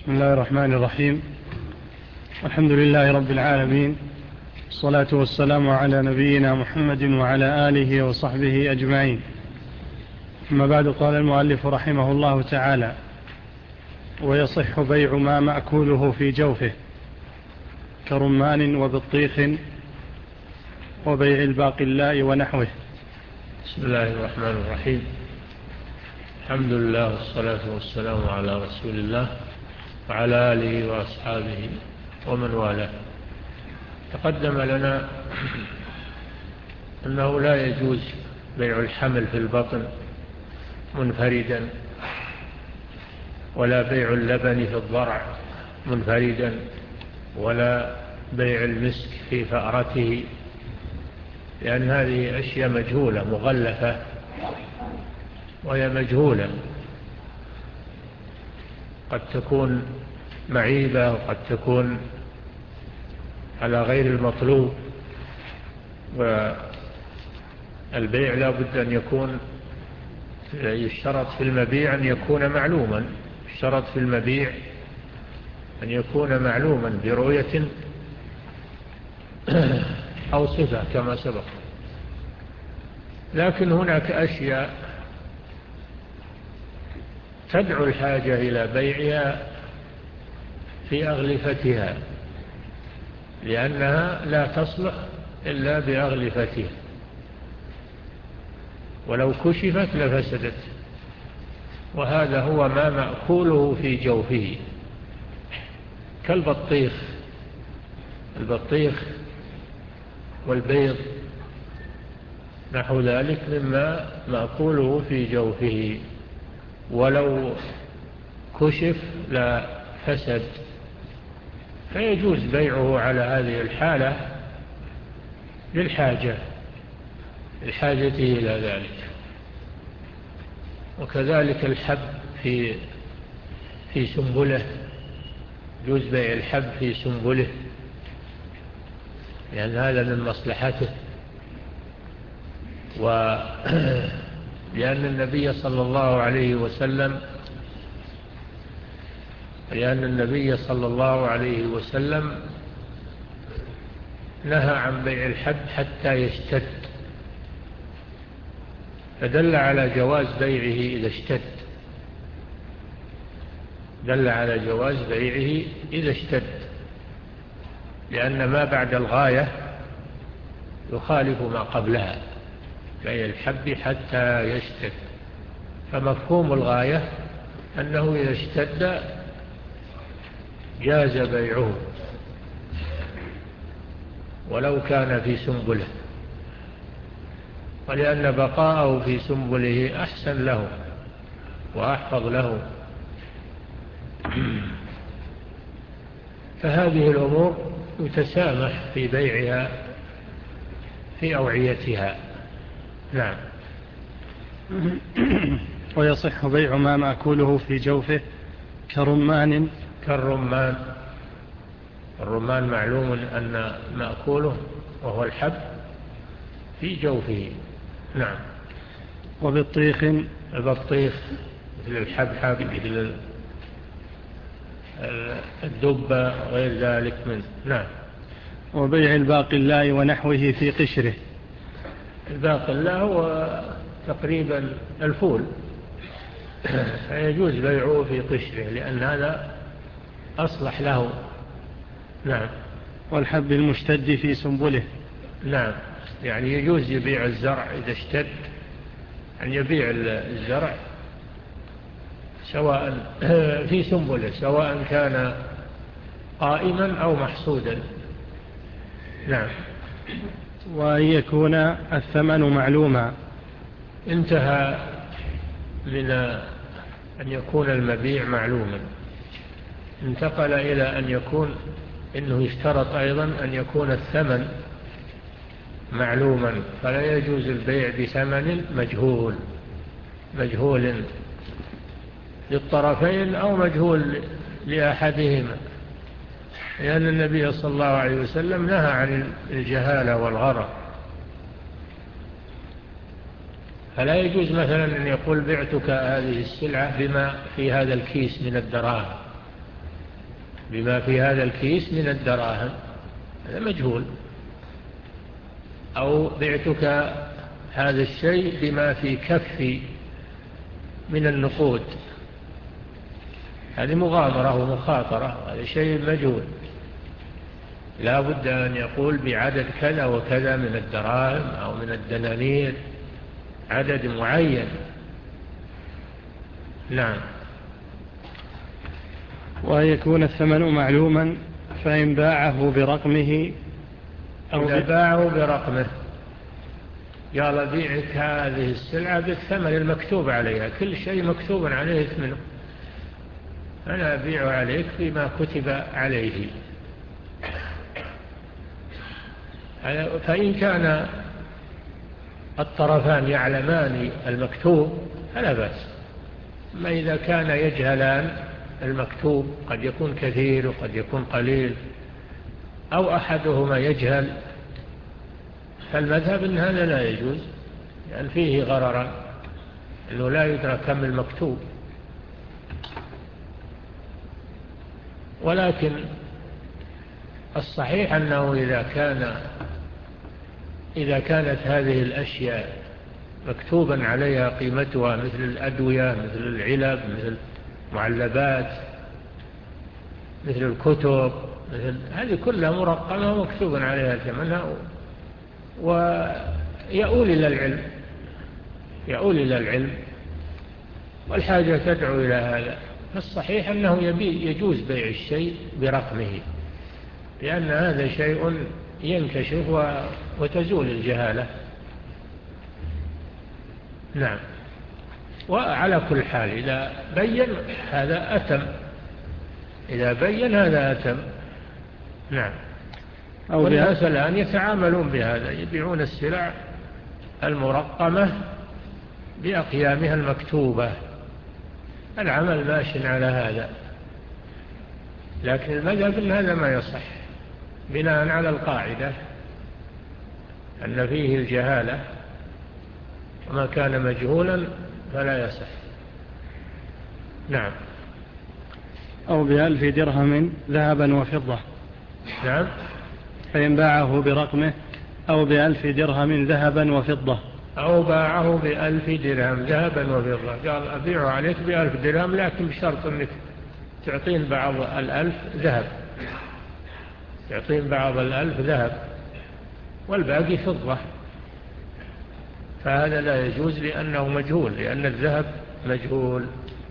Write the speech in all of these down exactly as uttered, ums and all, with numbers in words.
بسم الله الرحمن الرحيم. الحمد لله رب العالمين، الصلاة والسلام على نبينا محمد وعلى آله وصحبه أجمعين. أما بعد، قال المؤلف رحمه الله تعالى: ويصح بيع ما مأكوله في جوفه كرمان وبطيخ وبيع الباقلاء ونحوه. بسم الله الرحمن الرحيم. الحمد لله والصلاة والسلام على رسول الله وعلى آله وأصحابه ومن والاه. تقدم لنا أنه لا يجوز بيع الحمل في البطن منفردا، ولا بيع اللبن في الضرع منفردا، ولا بيع المسك في فأرته، لأن هذه أشياء مجهولة مغلفة، وهي مجهولة، قد تكون معيبة وقد تكون على غير المطلوب. والبيع لا بد أن يكون يشترط في المبيع أن يكون معلوما، يشترط في المبيع أن يكون معلوما برؤية أو صفة كما سبق. لكن هناك أشياء تدعو الحاجة إلى بيعها في أغلفتها، لأنها لا تصلح إلا بأغلفتها، ولو كشفت لفسدت. وهذا هو ما مأكوله في جوفه، كالبطيخ، البطيخ والبيض نحو ذلك مما مأكوله في جوفه، ولو كشف لا فسد، فيجوز بيعه على هذه الحالة للحاجة لحاجته إلى ذلك. وكذلك الحب في في سنبله، يجوز بيع الحب في سنبله، لأن هذا من مصلحته. ولأن النبي صلى الله عليه وسلم لأن النبي صلى الله عليه وسلم نهى عن بيع الحب حتى يشتد، فدل على جواز بيعه إذا اشتد، دل على جواز بيعه إذا اشتد، لأن ما بعد الغاية يخالف ما قبلها، بيع الحب حتى يشتد. فمفهوم الغاية أنه إذا اشتد جاز بيعه ولو كان في سنبله، ولأن بقاءه في سنبله أحسن له وأحفظ له. فهذه الأمور يتسامح في بيعها في أوعيتها. نعم. ويصح بيع ما مأكوله في جوفه كرمان كالرمان. الرمان معلوم أن مأكوله وهو الحب في جوفه. نعم. وبطيخ. البطيخ مثل الحبحب، مثل الدبة غير ذلك منه. نعم. وبيع الباقلاء ونحوه في قشره. الباقلاء هو تقريبا الفول، فيجوز بيعه في قشره لأن هذا أصلح له. نعم. والحب المشتد في سنبله. نعم، يعني يجوز يبيع الزرع إذا اشتد، أن يبيع الزرع سواء في سنبله، سواء كان قائما أو محصودا. نعم. وأن يكون الثمن معلوما. انتهى من أن يكون المبيع معلوما، انتقل إلى أن يكون إنه يشترط أيضا أن يكون الثمن معلوما، فلا يجوز البيع بثمن مجهول مجهول للطرفين أو مجهول لأحدهما، لأن النبي صلى الله عليه وسلم نهى عن الجهالة والغرر. فلا يجوز مثلا أن يقول بعتك هذه السلعة بما في هذا الكيس من الدراهم، بما في هذا الكيس من الدراهم، هذا مجهول. أو بعتك هذا الشيء بما في كفي من النقود، هذه مغامرة ومخاطرة، هذا شيء مجهول. لا بد أن يقول بعدد كذا وكذا من الدراهم أو من الدنانير، عدد معين. نعم. وأن يكون الثمن معلوما، فإن باعه برقمه أو إذا باعه برقمه، قال بيعك هذه السلعة بالثمن المكتوب عليها، كل شيء مكتوب عليه ثمنه، أنا أبيع عليك بما كتب عليه. فإن كان الطرفان يعلمان المكتوب فلا بأس. ما إذا كان يجهلان المكتوب، قد يكون كثير وقد يكون قليل، أو أحدهما يجهل، فالمذهب أن هذا لا يجوز، لأن فيه غررا، أنه لا يدرك كم المكتوب. ولكن الصحيح أنه إذا كان إذا كانت هذه الأشياء مكتوبا عليها قيمتها، مثل الأدوية، مثل العلب، مثل المعلبات، مثل الكتب، مثل هذه كلها مرقمة ومكتوبا عليها ثمنها، ويؤول إلى العلم يؤول إلى العلم والحاجة تدعو إلى هذا. فالصحيح أنه يجوز بيع الشيء برقمه، لأن هذا شيء ينكشف وتزول الجهالة. نعم. وعلى كل حال إذا بين هذا أتم، إذا بين هذا أتم. نعم. والناس الآن يتعاملون بهذا، يبيعون السلع المرقمة بأقيامها المكتوبة، العمل ماشٍ على هذا. لكن المذهب أن هذا ما يصح، بناء على القاعدة أن فيه الجهالة، وما كان مجهولا فلا يصح. نعم. أو بألف درهم ذهبا وفضة. نعم. فإن باعه برقمه أو بألف درهم ذهبا وفضة. أو باعه بألف درهم ذهبا وفضة، قال أبيعه عليك بألف درهم، لكن بشرط أنك تعطين بعض الألف ذهب، تعطين بعض الألف ذهب والباقي فضة. فهذا لا يجوز لأنه مجهول، لأن الذهب مجهول،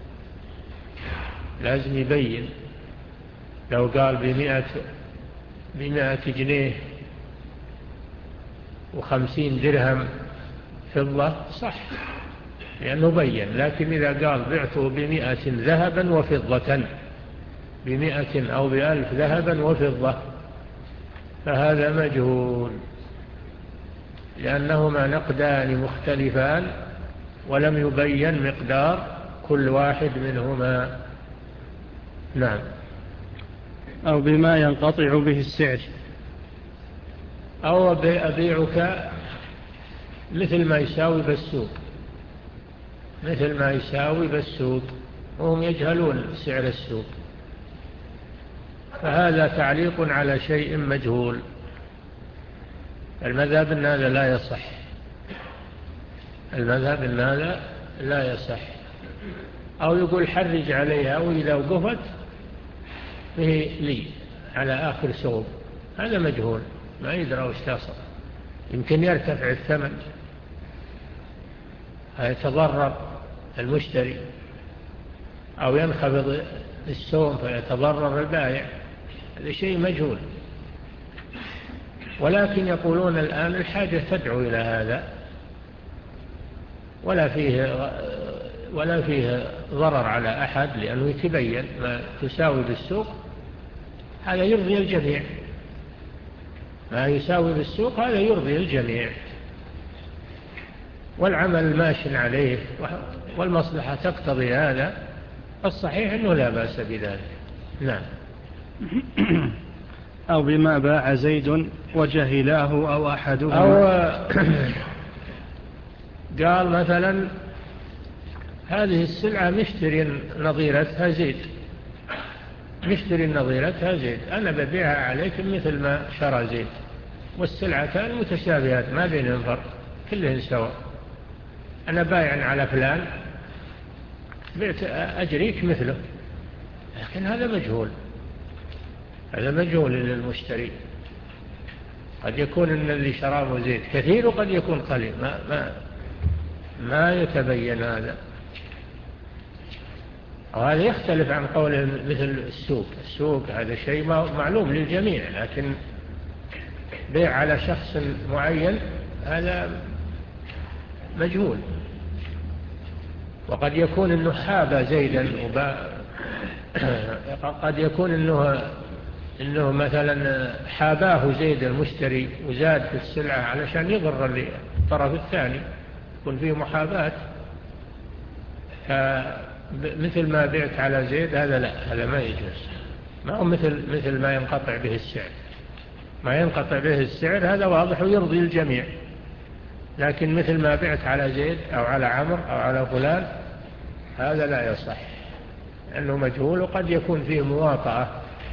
لازم يبين. لو قال بمئة بمئة جنيه وخمسين درهم فضة صح، لأنه بين. لكن إذا قال بعته بمئة ذهبا وفضة، بمئة أو بألف ذهبا وفضة، فهذا مجهول، لأنهما نقدان مختلفان ولم يبين مقدار كل واحد منهما. نعم. أو بما ينقطع به السعر. أو أبيعك مثل ما يساوي بالسوق، مثل ما يساوي بالسوق، وهم يجهلون سعر السوق، فهذا تعليق على شيء مجهول. المذهب أن هذا لا يصح، المذهب أن هذا لا يصح. أو يقول حرج عليها، وإذا وقفت فيه لي على آخر سوق، هذا مجهول، ما يدرى وش تصل، يمكن يرتفع الثمن، فيتضرر المشتري، أو ينخفض السوم فيتضرر البائع، هذا شيء مجهول. ولكن يقولون الآن الحاجة تدعو إلى هذا، ولا فيه ولا فيه ضرر على أحد، لأنه يتبين ما تساوي بالسوق، هذا يرضي الجميع، ما يساوي بالسوق هذا يرضي الجميع، والعمل ماشٍ عليه، والمصلحة تقتضي هذا، الصحيح أنه لا بأس بذلك. نعم. أو بما باع زيد وجهلاه أو أحدهما. أو قال مثلا هذه السلعة مشتري نظيرتها زيد، نشتري النظيرتها زيد، أنا ببيعها عليك مثل ما شرى زيد، والسلعتان متشابهات ما بينهم فرق، كلهن سواء. أنا بايع على فلان بعت أجريك مثله، لكن هذا مجهول، هذا مجهول للمشتري. قد يكون أن اللي شرابه زيت كثير وقد يكون قليل، ما, ما, ما يتبين هذا. وهذا يختلف عن قوله مثل السوق. السوق هذا شيء معلوم للجميع، لكن بيع على شخص معين هذا مجهول. وقد يكون أنه حاب زيدا وبا قد يكون أنه إنه مثلا حاباه زيد المشتري وزاد في السلعة علشان يضر الطرف الثاني، يكون فيه محاباة. مثل ما بعت على زيد هذا لا، هذا ما يجوز، ما هو مثل مثل ما ينقطع به السعر. ما ينقطع به السعر هذا واضح ويرضي الجميع، لكن مثل ما بعت على زيد أو على عمر أو على فلان هذا لا يصح، لأنه مجهول، وقد يكون فيه مواطأة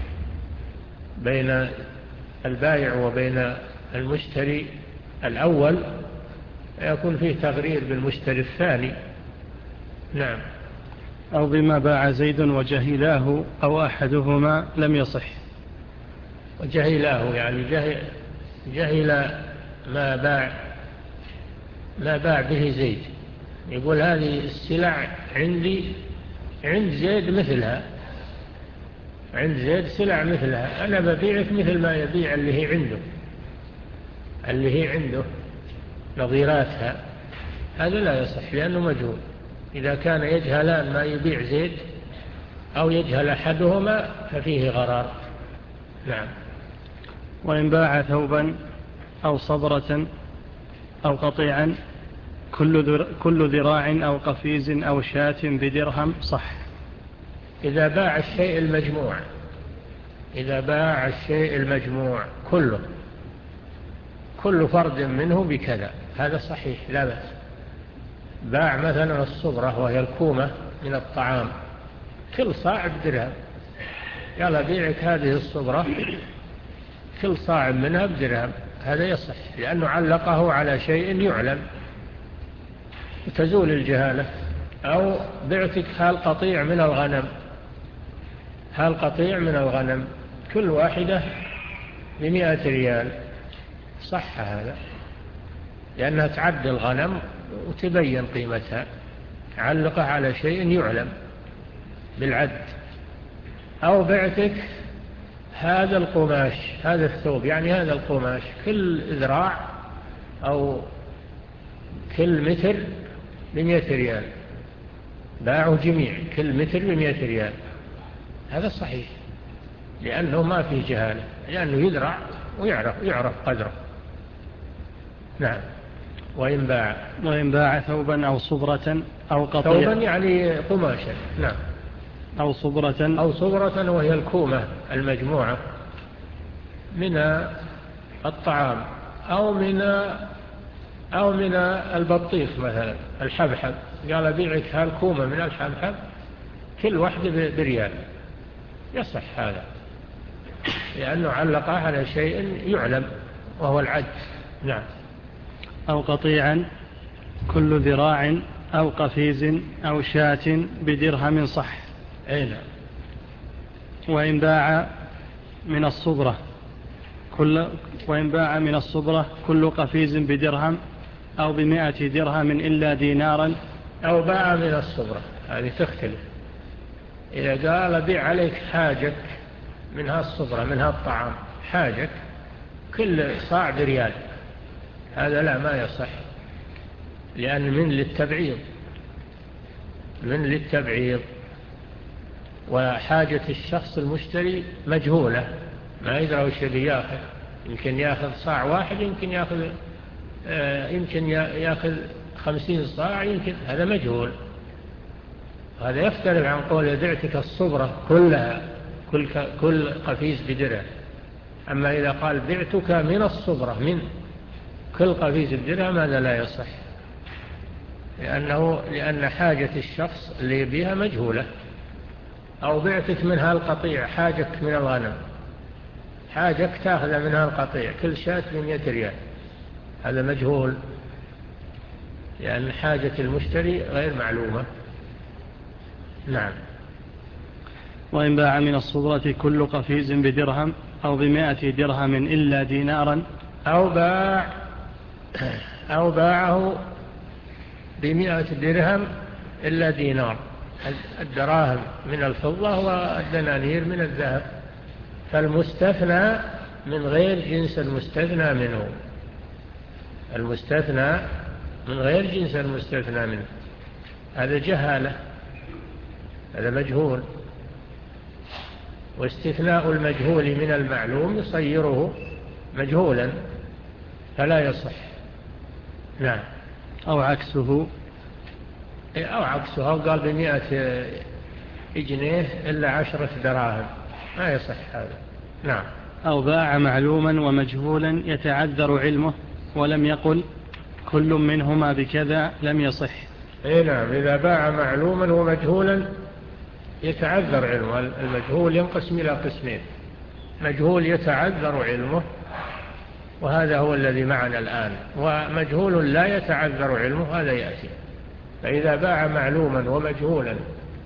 بين البائع وبين المشتري الأول، يكون فيه تغرير بالمشتري الثاني. نعم. أو بما باع زيد وجهلاه أو أحدهما لم يصح. وجهلاه يعني جهل, جهل ما باع ما باع به زيد، يقول هذه السلع عندي عند زيد مثلها، عند زيد سلع مثلها، أنا ببيعك مثل ما يبيع اللي هي عنده، اللي هي عنده نظيراتها. هذا لا يصح لأنه مجهول. إذا كان يجهلان ما يبيع زيد أو يجهل أحدهما ففيه غرار. نعم. وإن باع ثوبا أو صبرة أو قطيعا كل ذراع أو قفيز أو شاة بدرهم صح. إذا باع الشيء المجموع، إذا باع الشيء المجموع كله، كل فرد منه بكذا، هذا صحيح لا بأس. باع مثلا الصبرة وهي الكومة من الطعام، كل صاع بدرهم، يلا بيعك هذه الصبرة كل صاع منها بدرهم، هذا يصح لأنه علقه على شيء يعلم وتزول الجهالة. أو بعتك هال قطيع من الغنم، هال قطيع من الغنم كل واحدة بمئة ريال، صح هذا لأنها تعد الغنم وتبين قيمتها، علقه على شيء يعلم بالعد. أو بعتك هذا القماش، هذا الثوب يعني هذا القماش كل ذراع أو كل متر بمئة ريال، باعوا جميع كل متر بمئة ريال، هذا صحيح لأنه ما فيه جهالة، لأنه يدرع ويعرف يعرف قدره. نعم. وإن باع وإن باع ثوبا أو صبرة أو قطيع، ثوبا يعني قماشا. نعم. أو صبرة أو صبرة وهي الكومة المجموعة من الطعام، أو من أو من البطيخ مثلا الحبحب، قال بيعك هالكومة من الحبحب كل واحدة بريال، يصح هذا لأنه علقها على شيء يعلم وهو العد. نعم. أو قطيعا كل ذراع أو قفيز أو شاة بدرهم صح. أي نعم. وإن باع من الصبرة كل وإن باع من الصبرة كل قفيز بدرهم أو بمائة درهم إلا دينارا. أو باع من الصبرة هذه تختلف، إذا قال بيع عليك حاجك من هالصبرة من هالطعام حاجك كل صاع بريال، هذا لا ما يصح لأن من للتبعيض، من للتبعيض وحاجة الشخص المشتري مجهولة، ما يدرى وش ياخذ، يمكن ياخذ صاع واحد، يمكن ياخذ آه يمكن ياخذ خمسين صاع، يمكن هذا مجهول. هذا يختلف عن قول بعتك الصبرة كلها كل كل قفيز بدرهم. أما إذا قال بعتك من الصبرة من كل قفيز بدرهم هذا لا يصح، لأنه لأن حاجة الشخص اللي بها مجهولة. أو بعتك منها القطيع، حاجك من الغنم، حاجك تأخذ منها القطيع، كل شاة بمئة ريال، هذا مجهول، لأن حاجة المشتري غير معلومة. نعم. وإن باع من الصبرة كل قفيز بدرهم أو بمائة درهم إلا دينارا، أو باع أو باعه بمائة درهم إلا دينار، الدراهم من الفضة والدنانير من الذهب، فالمستثنى من غير جنس المستثنى منه، المستثنى من غير جنس المستثنى منه، هذا جهالة، هذا مجهول. واستثناء المجهول من المعلوم يصيره مجهولا فلا يصح. نعم. أو عكسه، أو عكسه، أو قال بمئة جنيه إلا عشرة دراهم، ما يصح هذا. نعم. أو باع معلوما ومجهولا يتعذر علمه ولم يقل كل منهما بكذا لم يصح. اي نعم، إذا باع معلوما ومجهولا يتعذر علمه، المجهول ينقسم إلى قسمين، مجهول يتعذر علمه وهذا هو الذي معنا الآن، ومجهول لا يتعذر علمه هذا يأتي. فإذا باع معلوما ومجهولا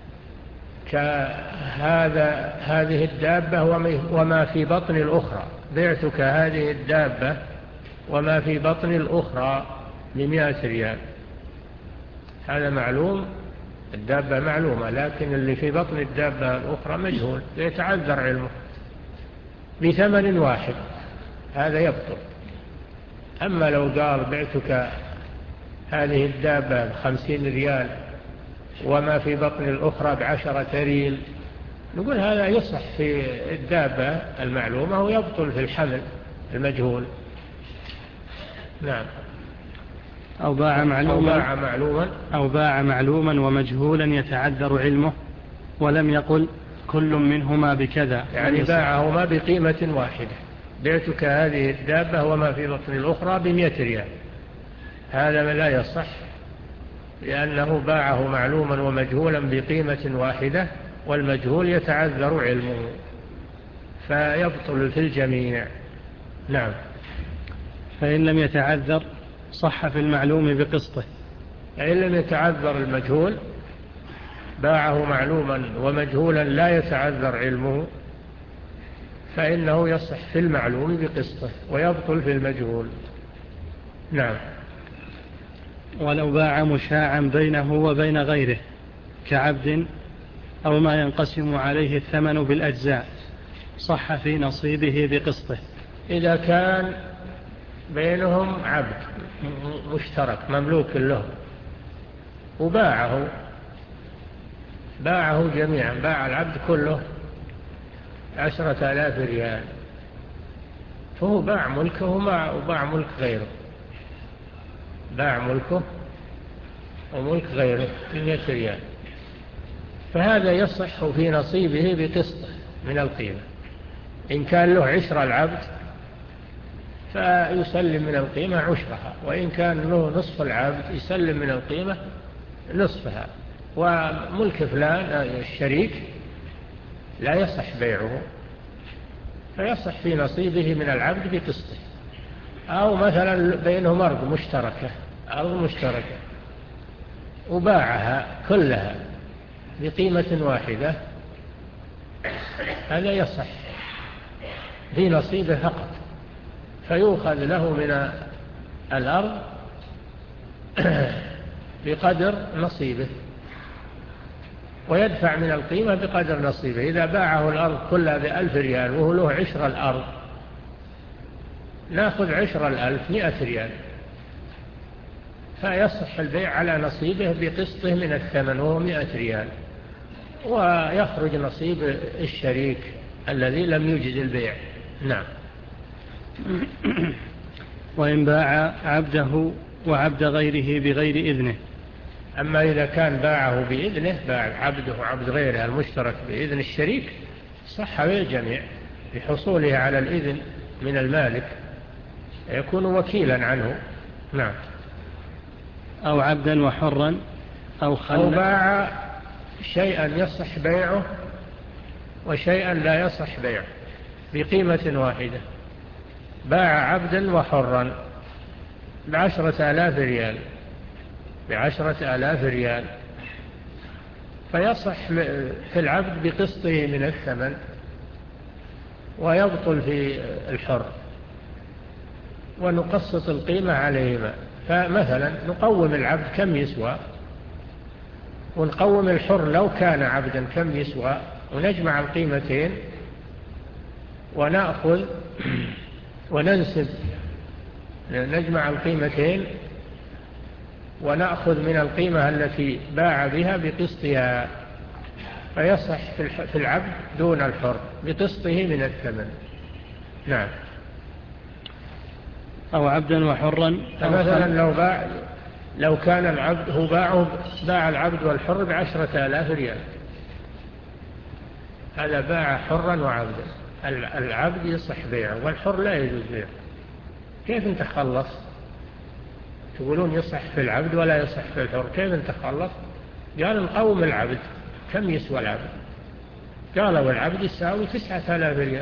كهذا هذه الدابة وما في بطن الأخرى، بعتك هذه الدابة وما في بطن الأخرى بمئة ريال، هذا معلوم، الدابة معلومة، لكن اللي في بطن الدابة الأخرى مجهول يتعذر علمه، بثمن واحد، هذا يبطل. أما لو قال بعتك هذه الدابة بخمسين ريال وما في بطن الأخرى بعشرة ريال، نقول هذا يصح في الدابة المعلومة ويبطل في الحمل المجهول. نعم. أو باع معلوما أو باع معلوما أو باع معلوما ومجهولا يتعذر علمه ولم يقل كل منهما بكذا، يعني باعهما بقيمة واحدة، بعتك هذه الدابة وما في بطن الأخرى بمئة ريال، هذا لا يصح، لأنه باعه معلوما ومجهولا بقيمة واحدة، والمجهول يتعذر علمه فيبطل في الجميع. نعم. فإن لم يتعذر صح في المعلوم بقسطه. فإن لم يتعذر المجهول، باعه معلوما ومجهولا لا يتعذر علمه، فإنه يصح في المعلوم بقسطه ويبطل في المجهول. نعم. ولو باع مشاعا بينه وبين غيره كعبد أو ما ينقسم عليه الثمن بالأجزاء صح في نصيبه بقسطه. إذا كان بينهم عبد مشترك مملوك له وباعه باعه جميعا، باع العبد كله عشرة آلاف ريال، فهو باع ملكه وباع ملك غيره، باع ملكه وملك غيره بمئة ريال، فهذا يصح في نصيبه بقسطه من القيمة. إن كان له عشر العبد فيسلم من القيمة عشرها، وإن كان له نصف العبد يسلم من القيمة نصفها. وملك فلان الشريك لا يصح بيعه، فيصح في نصيبه من العبد بقسطه. أو مثلا بينهم أرض مشتركة، أرض مشتركة وباعها كلها بقيمة واحدة، هذا يصح في نصيبه فقط، فيؤخذ له من الأرض بقدر نصيبه ويدفع من القيمة بقدر نصيبه. إذا باعه الأرض كلها بألف ريال وهو له عشر الأرض، نأخذ عشر الألف مئة ريال، فيصح البيع على نصيبه بقسطه من الثمن وهو مئة ريال، ويخرج نصيب الشريك الذي لم يجز البيع. نعم. وإن باع عبده وعبد غيره بغير إذنه. أما إذا كان باعه بإذنه، باع عبده وعبد غيره المشترك بإذن الشريك، صح بالجميع بحصوله على الإذن من المالك، يكون وكيلا عنه. نعم. أو عبدا وحرا أو خلا. أو باع شيئا يصح بيعه وشيئا لا يصح بيعه بقيمة واحدة. باع عبدا وحرا بعشرة آلاف ريال بعشرة آلاف ريال، فيصح في العبد بقسطه من الثمن ويبطل في الحر، ونقسط القيمة عليهما. فمثلا نقوم العبد كم يسوى، ونقوم الحر لو كان عبدا كم يسوى، ونجمع القيمتين ونأخذ وننسب نجمع القيمتين ونأخذ من القيمة التي باع بها بقسطها، فيصح في العبد دون الحر بقسطه من الثمن. نعم. أو عبدا وحرا. فمثلا لو باع لو كان العبد هو باع باع العبد والحر بعشرة آلاف ريال، هذا باع حرا وعبدا. العبد يصح بيعه والحر لا يجوز بيعه. كيف انت خلص؟ تقولون يصح في العبد ولا يصح في الحر، كيف انت خلص؟ قال نقوم العبد كم يسوى العبد؟ قالوا العبد يساوي تسعة آلاف ريال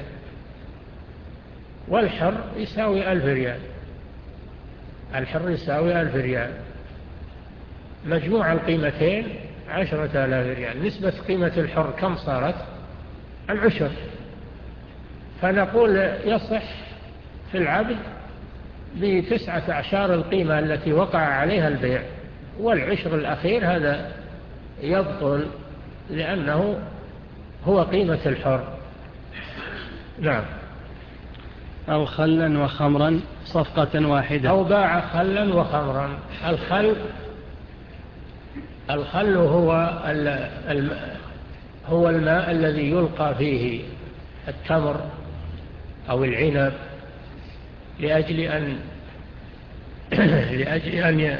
والحر يساوي ألف ريال. الحر يساوي ألف ريال، مجموع القيمتين عشرة آلاف ريال. نسبة قيمة الحر كم صارت؟ العشر. فنقول يصح في العبد بتسعة أعشار القيمة التي وقع عليها البيع، والعشر الأخير هذا يبطل لأنه هو قيمة الحر. نعم. أو خلا وخمرا صفقة واحدة. أو باع خلا وخمرا. الخل الخل هو هو الماء الذي يلقى فيه التمر أو العنب لأجل أن لأجل أن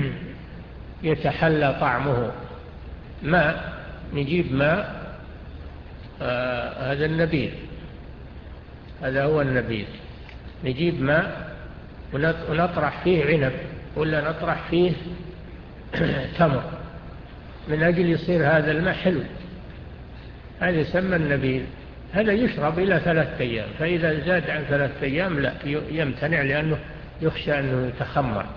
يتحلى طعمه. ماء، نجيب ماء، آه هذا النبيذ، هذا هو النبيذ. نجيب ماء ونطرح فيه عنب ولا نطرح فيه تمر من أجل يصير هذا الماء حلو، هذا يسمى النبيذ. هذا يشرب إلى ثلاثة أيام، فإذا زاد عن ثلاثة أيام لا يمتنع لأنه يخشى أنه يتخمر.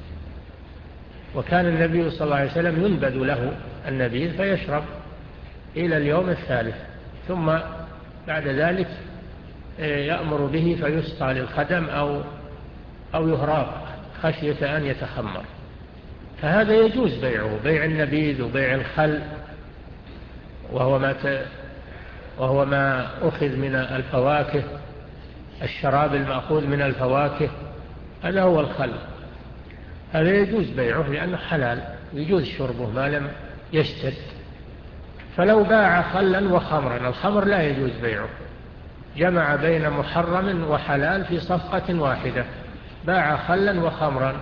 وكان النبي صلى الله عليه وسلم ينبذ له النبيذ فيشرب إلى اليوم الثالث، ثم بعد ذلك يأمر به فيسقى للخدم أو أو يهراق خشية أن يتخمر. فهذا يجوز بيعه، بيع النبيذ وبيع الخل، وهو ما ت... وهو ما أخذ من الفواكه، الشراب المأخوذ من الفواكه، هذا هو الخل. هذا يجوز بيعه لأنه حلال، يجوز شربه ما لم يشتد. فلو باع خلا وخمرا، الخمر لا يجوز بيعه، جمع بين محرم وحلال في صفقة واحدة. باع خلا وخمرا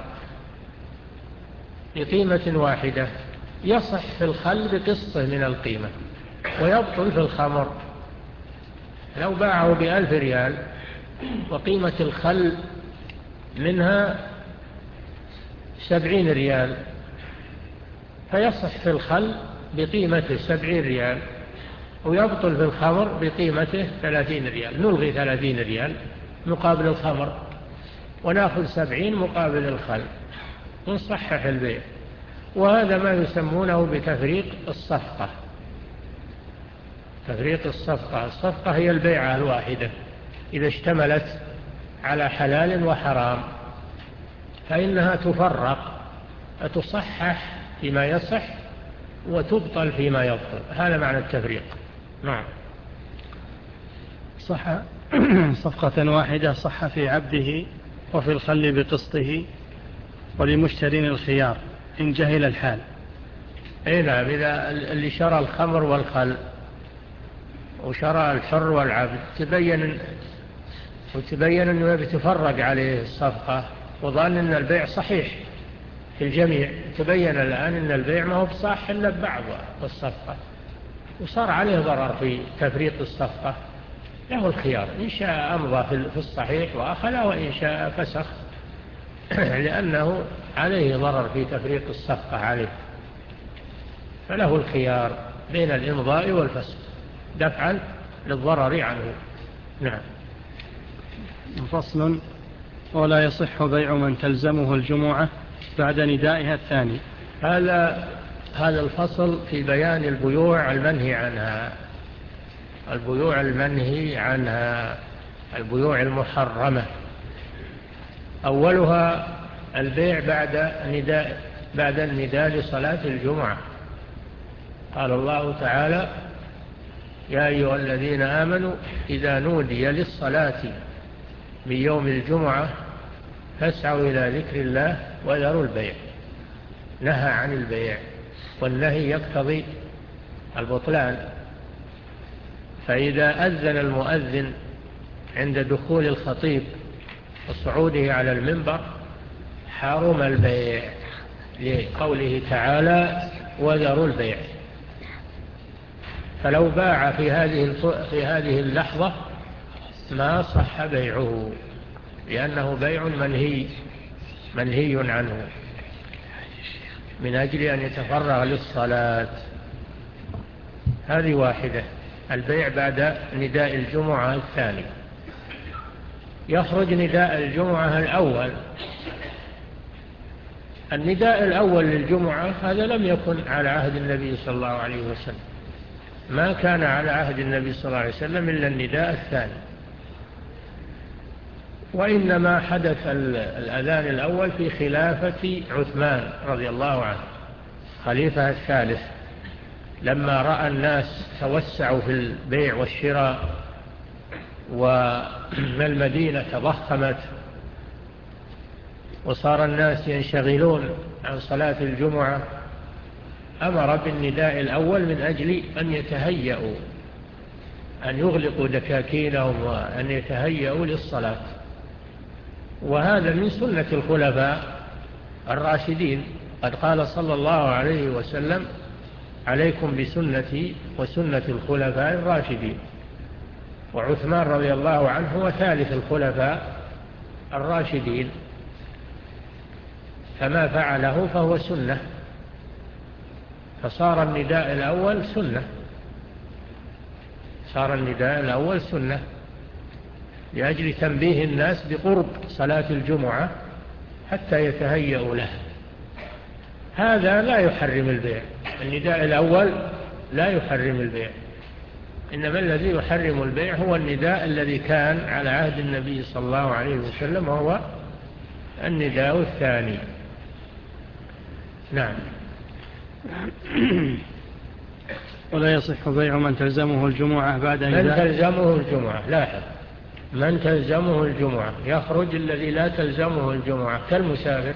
بقيمة واحدة، يصح في الخل بقسطه من القيمة ويبطل في الخمر. لو باعه بألف ريال وقيمة الخل منها سبعين ريال، فيصح في الخل بقيمته سبعين ريال ويبطل في الخمر بقيمته ثلاثين ريال. نلغي ثلاثين ريال مقابل الخمر ونأخذ سبعين مقابل الخل ونصحح البيع. وهذا ما يسمونه بتفريق الصفقة. تفريق الصفقة، الصفقة هي البيعة الواحدة إذا اشتملت على حلال وحرام فإنها تفرق، تصحح فيما يصح وتبطل فيما يبطل. هذا معنى التفريق. نعم. صح صفقة واحدة صح في عبده وفي الخل بقسطه، ولمشترين الخيار إن جهل الحال. أي نعم. إذا اللي شرى الخمر والخل وشرى الحر والعبد تبين وتبين أنه بتفرق عليه الصفقة وظن أن البيع صحيح في الجميع، تبين الآن أن البيع ما هو بصح إلا ببعض الصفقة وصار عليه ضرر في تفريق الصفقة، له الخيار إن شاء أمضى في الصحيح وأخذ وإن شاء فسخ لأنه عليه ضرر في تفريق الصفقة عليه، فله الخيار بين الإمضاء والفسخ دفعا للضرر عنه. نعم. فصل: ولا يصح بيع من تلزمه الجمعة بعد ندائها الثاني. هذا هذا الفصل في بيان البيوع المنهي عنها، البيوع المنهي عنها، البيوع المحرمة. أولها البيع بعد نداء بعد النداء لصلاة الجمعة. قال الله تعالى: يا أيها الذين آمنوا إذا نودي للصلاة من يوم الجمعة فاسعوا إلى ذكر الله وذروا البيع. نهى عن البيع، والنهي يقتضي البطلان. فإذا أذن المؤذن عند دخول الخطيب وصعوده على المنبر حرم البيع، لقوله تعالى: وذروا البيع. فلو باع في هذه في هذه اللحظة ما صح بيعه، لأنه بيع منهي منهي عنه من أجل أن يتفرغ للصلاة. هذه واحدة، البيع بعد نداء الجمعة الثاني. يخرج نداء الجمعة الأول. النداء الأول للجمعة هذا لم يكن على عهد النبي صلى الله عليه وسلم، ما كان على عهد النبي صلى الله عليه وسلم إلا النداء الثاني. وإنما حدث الأذان الأول في خلافة عثمان رضي الله عنه، خليفة الثالث، لما رأى الناس توسعوا في البيع والشراء والمدينة تضخمت وصار الناس ينشغلون عن صلاة الجمعة، أمر بالنداء الأول من أجل أن يتهيئوا، أن يغلقوا دكاكينهم وأن يتهيئوا للصلاة. وهذا من سنة الخلفاء الراشدين. قد قال صلى الله عليه وسلم: عليكم بسنتي وسنة الخلفاء الراشدين. وعثمان رضي الله عنه هو ثالث الخلفاء الراشدين، فما فعله فهو سنة، فصار النداء الأول سنة، صار النداء الأول سنة لأجل تنبيه الناس بقرب صلاة الجمعة حتى يتهيئوا له. هذا لا يحرم البيع، النداء الأول لا يحرم البيع، إنما الذي يحرم البيع هو النداء الذي كان على عهد النبي صلى الله عليه وسلم، وهو النداء الثاني. نعم. ولا يصح بيع من تلزمه الجمعة بعد نداء. من تلزمه الجمعة، لاحظ، من تلزمه الجمعة. يخرج الذي لا تلزمه الجمعة كالمسافر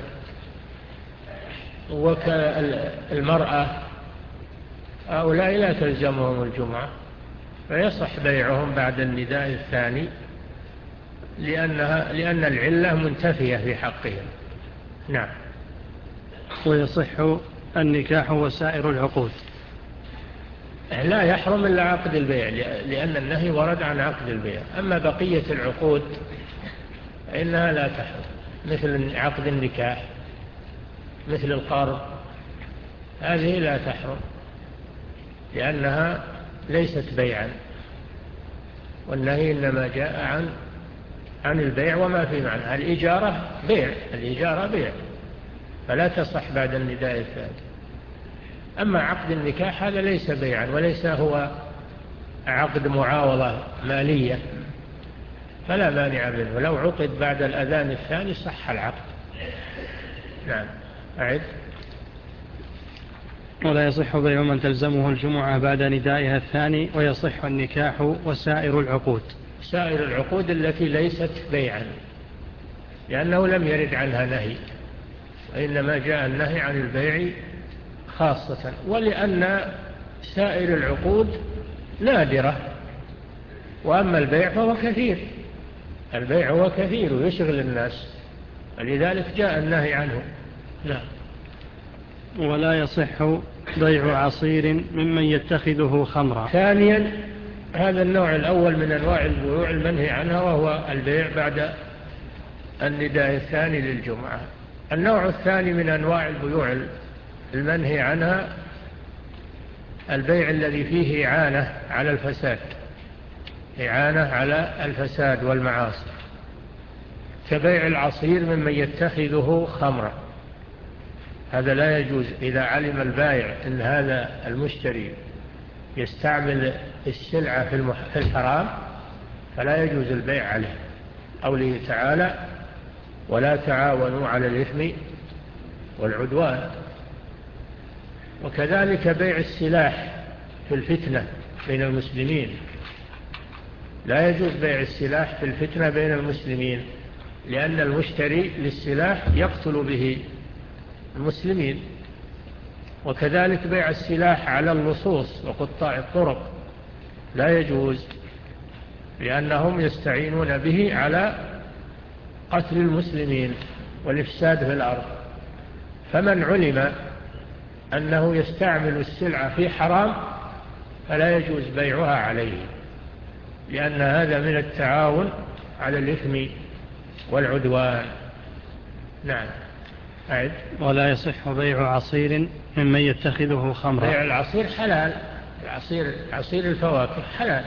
وكالمرأة، هؤلاء لا تلزمهم الجمعة، فيصح بيعهم بعد النداء الثاني، لأنها لأن العلة منتفية في حقهم. نعم. ويصح النكاح وسائر العقود. لا يحرم إلا عقد البيع، لأن النهي ورد عن عقد البيع. أما بقية العقود فإنها لا تحرم، مثل عقد النكاح، مثل القرض، هذه لا تحرم لأنها ليست بيعا، والنهي إنما جاء عن عن البيع وما في معنى. الإجارة بيع، الإجارة بيع، فلا تصح بعد النداء الثاني. أما عقد النكاح هذا ليس بيعا، وليس هو عقد معاوضة مالية، فلا مانع منه. لو عقد بعد الأذان الثاني صح العقد. نعم. أعد. ولا يصح بيع من تلزمه الجمعة بعد ندائها الثاني، ويصح النكاح وسائر العقود. سائر العقود التي ليست بيعا، لأنه لم يرد عنها نهي، وإنما جاء النهي عن البيع خاصة، ولأن سائر العقود نادرة، وأما البيع فهو كثير، البيع هو كثير ويشغل الناس، ولذلك جاء النهي عنه. لا. ولا يصح بيع عصير ممن يتخذه خمرا. ثانيا، هذا النوع الأول من أنواع البيوع المنهي عنها، وهو البيع بعد النداء الثاني للجمعة. النوع الثاني من أنواع البيوع المنهي عنها البيع الذي فيه إعانة على الفساد، إعانة على الفساد والمعاصي، كبيع العصير ممن يتخذه خمرا، هذا لا يجوز. إذا علم البائع أن هذا المشتري يستعمل السلعة في الحرام فلا يجوز البيع عليه. قوله تعالى: ولا تعاونوا على الإثم والعدوان. وكذلك بيع السلاح في الفتنة بين المسلمين، لا يجوز بيع السلاح في الفتنة بين المسلمين، لأن المشتري للسلاح يقتل به المسلمين. وكذلك بيع السلاح على اللصوص وقطاع الطرق لا يجوز، لأنهم يستعينون به على قتل المسلمين والإفساد في الأرض. فمن علم أنه يستعمل السلعة في حرام فلا يجوز بيعها عليه، لأن هذا من التعاون على الإثم والعدوان. نعم. أعد. ولا يصح بيع عصير ممن يتخذه خمرا. بيع العصير حلال، العصير عصير الفواكه حلال،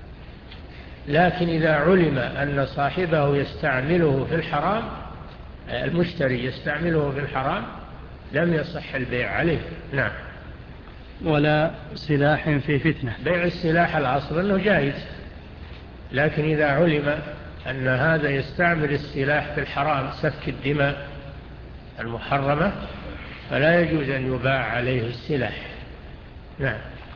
لكن إذا علم أن صاحبه يستعمله في الحرام، المشتري يستعمله في الحرام، لم يصح البيع عليه. نعم. ولا سلاح في فتنة. بيع السلاح الأصل أنه جائز، لكن إذا علم أن هذا يستعمل السلاح في الحرام، سفك الدماء المحرمة، فلا يجوز أن يباع عليه السلاح. نعم.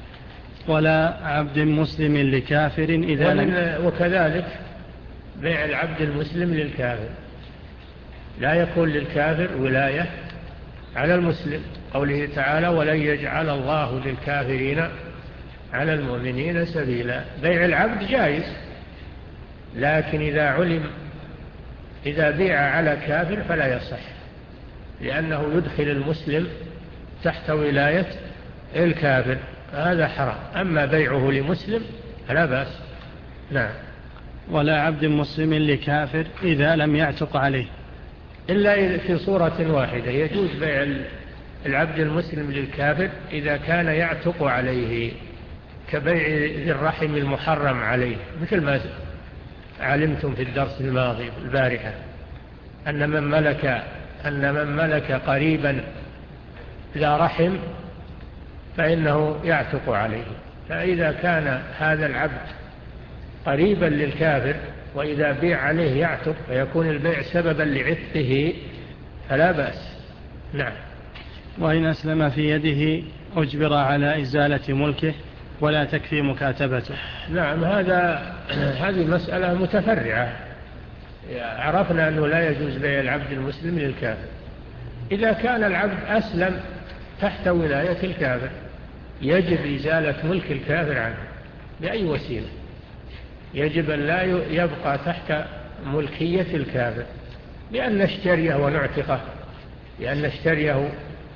ولا عبد مسلم لكافر إذا لم. وكذلك بيع العبد المسلم للكافر، لا يكون للكافر ولاية على المسلم. قوله تعالى: ولن يجعل الله للكافرين على المؤمنين سبيلا. بيع العبد جائز، لكن إذا علم إذا بيع على كافر فلا يصح، لأنه يدخل المسلم تحت ولاية الكافر، هذا حرام. أما بيعه لمسلم فلا بأس. نعم. ولا عبد مسلم لكافر إذا لم يعتق عليه، إلا في صورة واحدة يجوز بيع العبد المسلم للكافر إذا كان يعتق عليه، كبيع ذي الرحم المحرم عليه، مثل ما علمتم في الدرس الماضي البارحة أن من ملك أن من ملك قريبا ذا رحم فإنه يعتق عليه. فإذا كان هذا العبد قريبا للكافر وإذا بيع عليه يعتق فيكون البيع سببا لعتقه فلا بأس. نعم. وإن أسلم في يده أجبر على إزالة ملكه ولا تكفي مكاتبته. نعم. هذا هذه مسألة متفرعة. عرفنا أنه لا يجوز بيع العبد المسلم للكافر. إذا كان العبد أسلم تحت ولاية الكافر يجب إزالة ملك الكافر عنه بأي وسيلة، يجب أن لا يبقى تحت ملكية الكافر، بأن نشتريه ونعتقه بأن نشتريه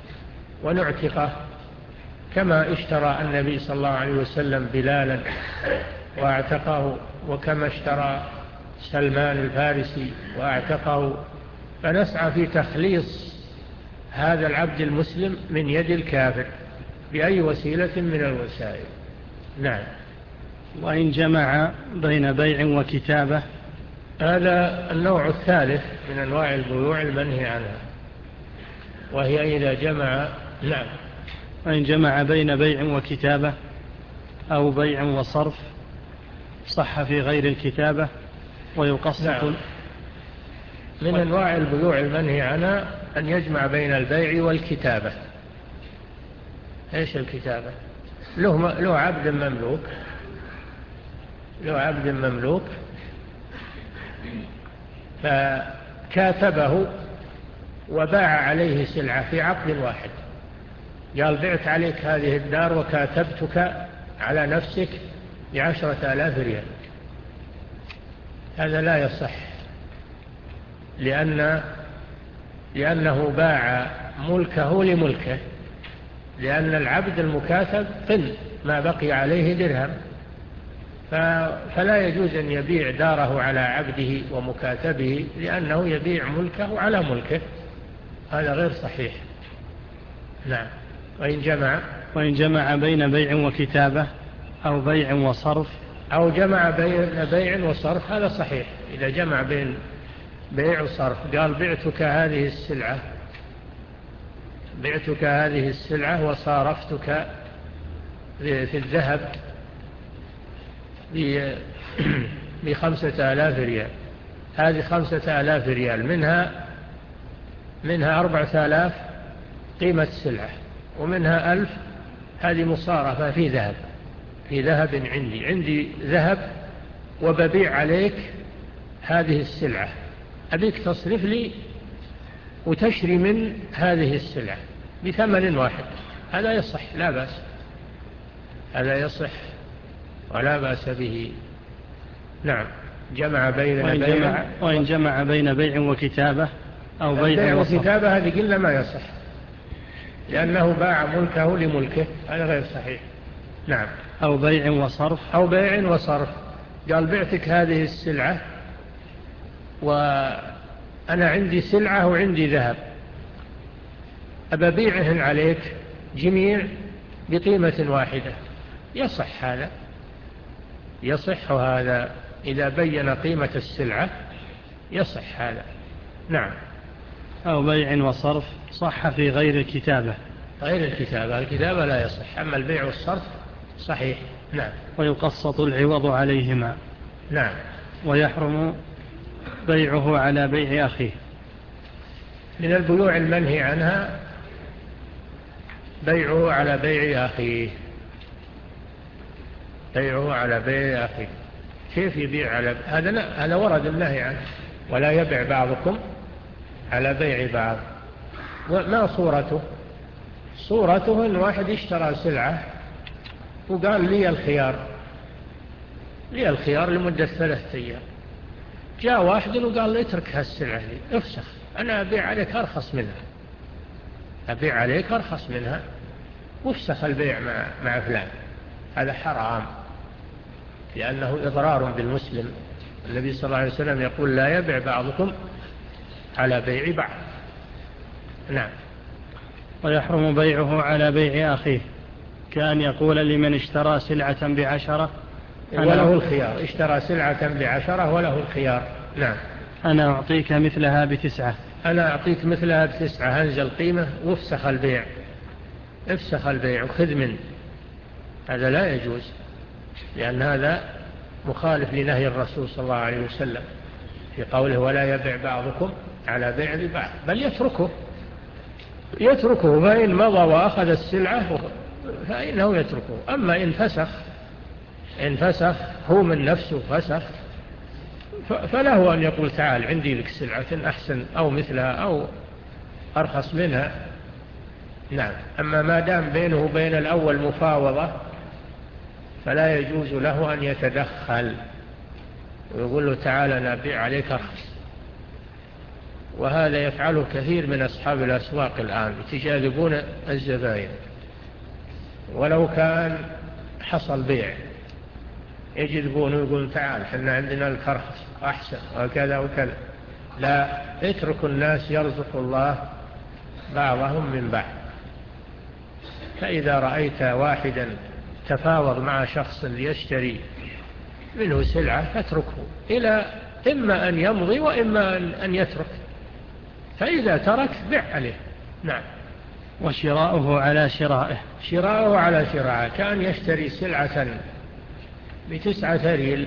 ونعتقه كما اشترى النبي صلى الله عليه وسلم بلالا واعتقه، وكما اشترى سلمان الفارسي واعتقه. فنسعى في تخليص هذا العبد المسلم من يد الكافر بأي وسيلة من الوسائل. نعم. وإن جمع بين بيع وكتابة، هذا النوع الثالث من أنواع البيوع المنهي عنها، وهي إذا جمع. نعم. وإن جمع بين بيع وكتابة أو بيع وصرف صح في غير الكتابة ويقصد. نعم. من أنواع البيوع المنهي عنها أن يجمع بين البيع والكتابة. إيش الكتابة؟ له, له عبد مملوك له عبد مملوك فكاتبه وباع عليه سلعة في عقد واحد، قال: بعت عليك هذه الدار وكاتبتك على نفسك بعشرة آلاف ريال. هذا لا يصح، لأن لأنه باع ملكه لملكه، لأن العبد المكاتب قل ما بقي عليه درهم، فلا يجوز أن يبيع داره على عبده ومكاتبه، لأنه يبيع ملكه على ملكه، هذا غير صحيح. نعم. وإن جمع وإن جمع بين بيع وكتابة أو بيع وصرف أو جمع بين بيع وصرف هذا صحيح. إذا جمع بين بيع وصرف قال بعتك هذه السلعة بعتك هذه السلعة وصارفتك في الذهب بخمسة آلاف ريال. هذه خمسة آلاف ريال منها منها أربعة آلاف قيمة السلعة ومنها ألف هذه مصارفة في ذهب في ذهب عندي عندي ذهب وببيع عليك هذه السلعة. أبيك تصرف لي وتشري من هذه السلعة بثمن واحد. هذا يصح لا بأس هذا يصح ولا بأس به. نعم. جمع بين وإن بيع جمع, وإن جمع بين بيع وكتابة أو بيع وكتابة هذه قلنا ما يصح لأنه باع ملكه لملكه هذا غير صحيح. نعم. أو بيع وصرف أو بيع وصرف قال بعتك هذه السلعة وأنا عندي سلعة وعندي ذهب أبيعهن عليك جميع بقيمة واحدة. يصح هذا يصح هذا إذا بين قيمة السلعة يصح هذا. نعم. أو بيع وصرف صح في غير الكتابة. غير الكتابة الكتابة لا يصح أما البيع والصرف صحيح. نعم. ويقسط العوض عليهما. نعم. ويحرم بيعه على بيع أخيه. من البيوع المنهي عنها بيعه على بيع أخيه بيعه على بيع أخيه. كيف يبيع على هذا؟ هذا ورد النهي عنه ولا يبيع بعضكم على بيع بعض. وما صورته؟ صورته أن واحد اشترى سلعة وقال لي الخيار لي الخيار لمدة ثلاثة أيام. جاء واحد وقال لي اترك هالسلعة لي افسخ أنا أبيع عليك أرخص منها أبيع عليك أرخص منها وافسخ البيع مع, مع فلان. هذا حرام لأنه إضرار بالمسلم. النبي صلى الله عليه وسلم يقول لا يبيع بعضكم على بيع بعض. نعم. ويحرم بيعه على بيع أخيه كأن يقول لمن اشترى سلعة بعشرة وله الخيار. اشترى سلعة بعشرة وله الخيار. نعم. أنا أعطيك مثلها بتسعة أنا أعطيك مثلها بتسعة هنزل القيمة وافسخ البيع افسخ البيع وخذ منه. هذا لا يجوز لأن هذا مخالف لنهي الرسول صلى الله عليه وسلم في قوله ولا يبيع بعضكم على بيع بعض بل يتركه يتركه فإن مضى وأخذ السلعة فإنه يتركه. أما إن فسخ إن فسخ هو من نفسه فسخ فله أن يقول تعال عندي لك سلعة أحسن أو مثلها أو أرخص منها. نعم. أما ما دام بينه وبين الأول مفاوضة فلا يجوز له أن يتدخل ويقول له تعال أنا أبيع عليك أرخص. وهذا يفعله كثير من أصحاب الأسواق الآن يتجاذبون الزبائن ولو كان حصل بيع يجذبون ويقولون تعال حنا عندنا الكرخص أحسن وكذا وكذا. لا اتركوا الناس يرزق الله بعضهم من بعض. فإذا رأيت واحدا تفاوض مع شخص ليشتري منه سلعة فاتركه إلى إما أن يمضي وإما أن يترك. فإذا ترك بيع عليه. نعم. وشراؤه على شرائه شراؤه على شرائه كان يشتري سلعة بتسعة ريال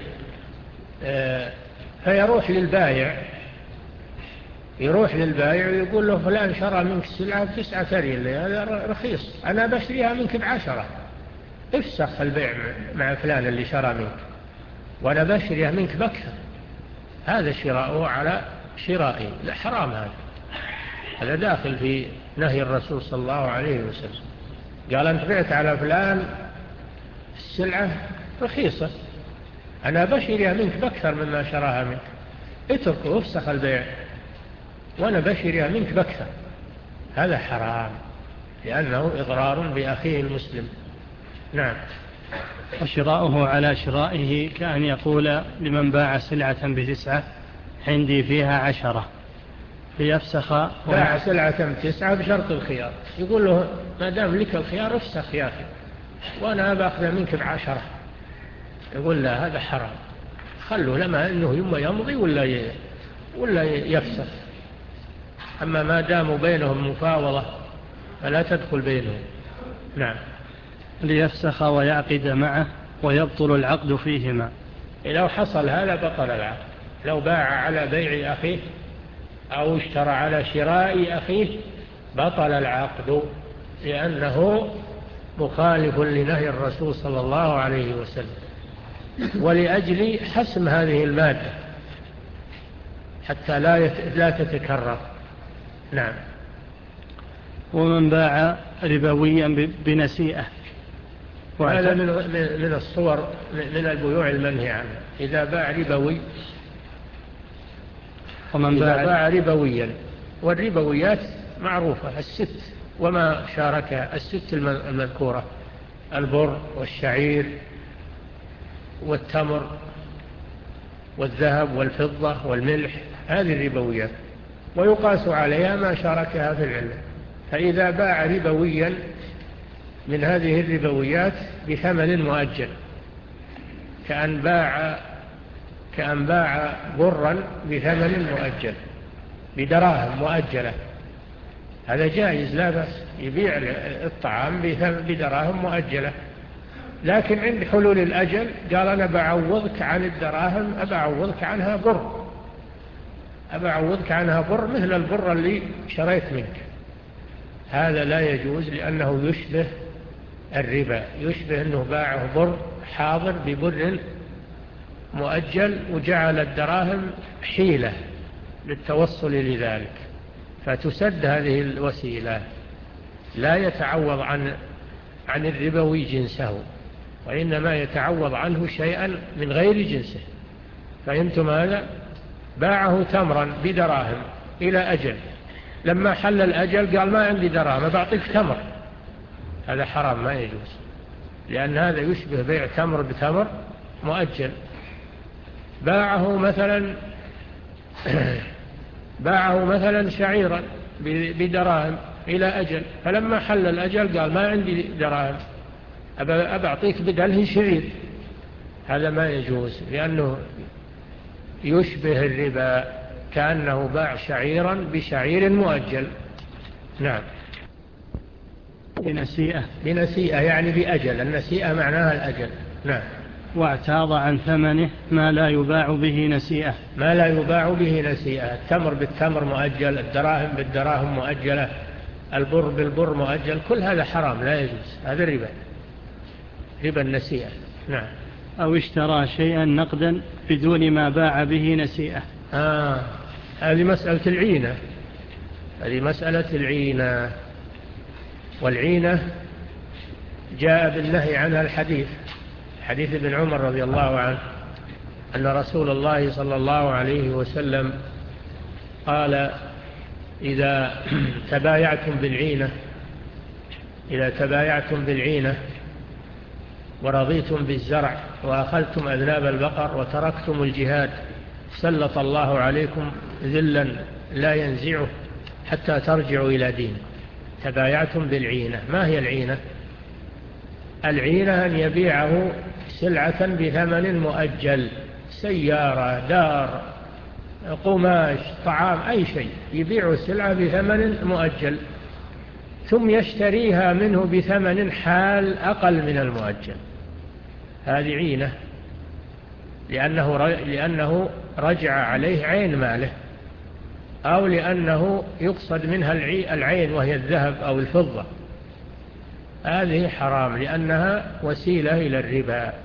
فيروح للبايع يروح للبايع ويقول له فلان شرى منك السلعة بتسعة ريال هذا رخيص أنا بشتريها منك بعشرة افسخ البيع مع فلان اللي شرى منك وأنا بشتريها منك بكثر. هذا شراؤه على شرائه لا حرام. هذا هذا داخل في نهي الرسول صلى الله عليه وسلم. قال أنت بعت على فلان السلعة رخيصة أنا بشتريها منك بأكثر مما شراها منك اتركه افسخ البيع وأنا بشتريها منك بأكثر. هذا حرام لأنه إضرار بأخيه المسلم. نعم. وشراؤه على شرائه كأن يقول لمن باع سلعة بتسعة عندي فيها عشرة ليفسخ. باع سلعة بتسعة بشرط الخيار يقول له ما دام لك الخيار افسخ يا أخي وأنا بأخذ منك بعشرة يقول لا هذا حرام، خلوا لما أنه يما يمضي ولا ي... ولا يفسخ. أما ما داموا بينهم مفاوضة فلا تدخل بينهم. نعم. ليفسخ ويعقد معه ويبطل العقد فيهما. لو حصل هذا بطل العقد. لو باع على بيع أخيه أو اشترى على شراء أخيه بطل العقد، لأنه مخالف لنهي الرسول صلى الله عليه وسلم، ولأجل حسم هذه المادة حتى لا لا تتكرر. نعم. ومن باع ربويا بنسيئة، هذا من من الصور من البيوع المنهي عنها. إذا باع ربوي ومن إذا باع ربويا، والربويات معروفة الست وما شاركها، الست المذكورة: البر والشعير والتمر والذهب والفضة والملح، هذه الربويات، ويقاس عليها ما شاركها في العلة. فإذا باع ربويا من هذه الربويات بثمن مؤجل، كأن باع كأن باع برا بثمن مؤجل بدراهم مؤجلة، هذا جائز لا بأس، يبيع الطعام بدراهم مؤجلة. لكن عند حلول الأجل قال أنا بعوضك عن الدراهم، أبعوضك عنها بر، أبعوضك عنها بر مثل البر اللي شريت منك. هذا لا يجوز، لأنه يشبه الربا، يشبه أنه باعه بر حاضر ببر مؤجل، وجعل الدراهم حيلة للتوصل لذلك، فتسد هذه الوسيلة. لا يتعوض عن عن الربوي جنسه، وإنما يتعوض عنه شيئا من غير جنسه. فهمتم هذا؟ باعه تمرا بدراهم إلى أجل، لما حل الأجل قال ما عندي دراهم بعطيك تمر، هذا حرام ما يجوز، لأن هذا يشبه بيع تمر بتمر مؤجل. باعه مثلا باعه مثلا شعيرا بدراهم إلى أجل، فلما حل الأجل قال ما عندي دراهم أبعطيك بدله شعير، هذا ما يجوز، لأنه يشبه الربا، كأنه باع شعيرا بشعير مؤجل. نعم. بنسيئة. بنسيئة يعني بأجل، النسيئة معناها الأجل. نعم. واعتاض عن ثمنه ما لا يباع به نسيئة. ما لا يباع به نسيئة، التمر بالتمر مؤجل، الدراهم بالدراهم مؤجلة، البر بالبر مؤجل، كل هذا حرام لا يجوز، هذا ربا، ربا النسيئة. نعم. أو اشترى شيئا نقدا بدون ما باع به نسيئة. آه. هذه مسألة العينة، هذه مسألة العينة، والعينة جاء بالنهي عنها الحديث، حديث ابن عمر رضي الله عنه أن رسول الله صلى الله عليه وسلم قال: إذا تبايعتم بالعينة إذا تبايعتم بالعينة ورضيتم بالزرع وأخذتم أذناب البقر وتركتم الجهاد سلط الله عليكم ذلا لا ينزعه حتى ترجعوا إلى دين. تبايعتم بالعينة. ما هي العينة؟ العينة أن يبيعه سلعة بثمن مؤجل، سيارة، دار، قماش، طعام، أي شيء، يبيع سلعة بثمن مؤجل ثم يشتريها منه بثمن حال أقل من المؤجل، هذه عينة، لأنه لأنه رجع عليه عين ماله، أو لأنه يقصد منها العين وهي الذهب أو الفضة، هذه حرام، لأنها وسيلة إلى الربا.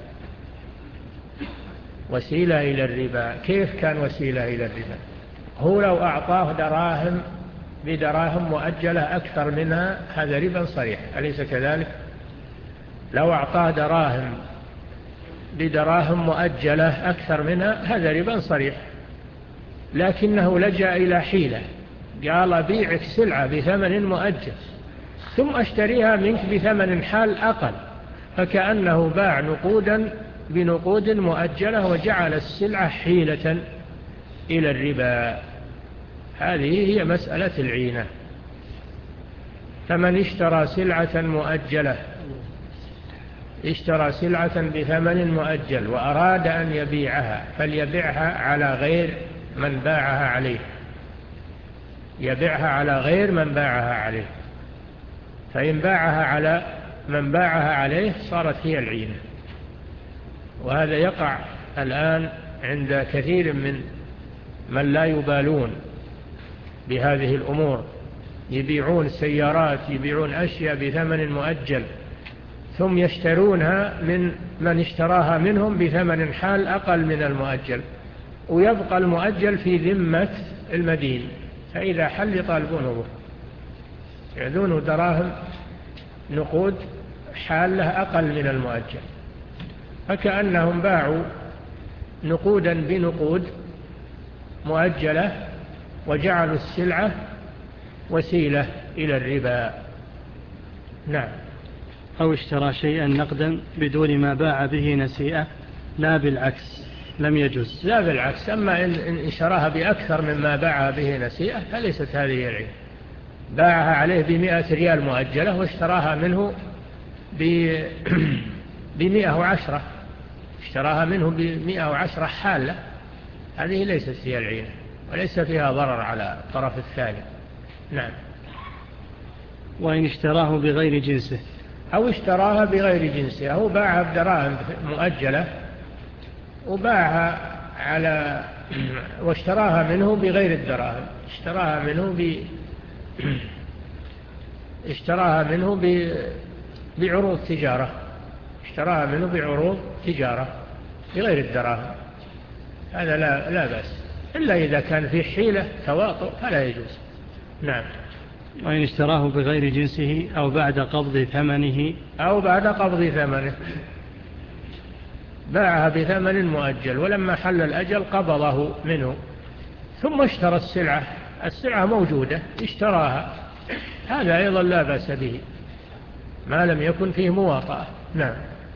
وسيلة إلى الربا. كيف كان وسيلة إلى الربا؟ هو لو أعطاه دراهم بدراهم مؤجلة أكثر منها، هذا ربا صريح، أليس كذلك؟ لو أعطاه دراهم بدراهم مؤجلة أكثر منها، هذا ربا صريح، لكنه لجأ إلى حيلة، قال بيعك سلعة بثمن مؤجل ثم أشتريها منك بثمن حال أقل، فكأنه باع نقودا بنقود مؤجلة وجعل السلعة حيلة إلى الربا. هذه هي مسألة العينة. فمن اشترى سلعة مؤجلة اشترى سلعة بثمن مؤجل وأراد أن يبيعها فليبيعها على غير من باعها عليه، يبيعها على غير من باعها عليه، فإن باعها على من باعها عليه صارت هي العينة. وهذا يقع الآن عند كثير من من لا يبالون بهذه الأمور، يبيعون سيارات، يبيعون أشياء بثمن مؤجل ثم يشترونها من من اشتراها منهم بثمن حال أقل من المؤجل، ويبقى المؤجل في ذمة المدين، فإذا حل يطالبونه به، يعذونه دراهم نقود حالة أقل من المؤجل، فكأنهم باعوا نقودا بنقود مؤجلة وجعلوا السلعة وسيلة إلى الربا. نعم. أو اشترى شيئا نقدا بدون ما باع به نسيئة، لا بالعكس لم يجوز. لا بالعكس، أما إن اشتراها بأكثر مما باع به نسيئة فليست هذه العين. باعها عليه بمئة ريال مؤجلة واشتراها منه بمئة وعشرة، اشتراها منه بمئة وعشرة حالة، هذه ليست هي العينة وليس فيها ضرر على الطرف الثاني. نعم. وإن اشتراه بغير جنسه، أو اشتراها بغير جنسه، أو باعها بدراهم مؤجلة وباعها على واشتراها منه بغير الدراهم، اشتراها منه ب اشتراها منه ب... بعروض تجارة، اشتراها منه بعروض تجارة بغير الدراهم، هذا لا, لا بأس، إلا إذا كان في حيلة تواطؤ فلا يجوز. نعم. وإن اشتراه بغير جنسه أو بعد قبض ثمنه، أو بعد قبض ثمنه، باعها بثمن مؤجل ولما حل الأجل قبضه منه ثم اشترى السلعة، السلعة موجودة اشتراها، هذا أيضا لا بأس به ما لم يكن فيه مواطأة. نعم.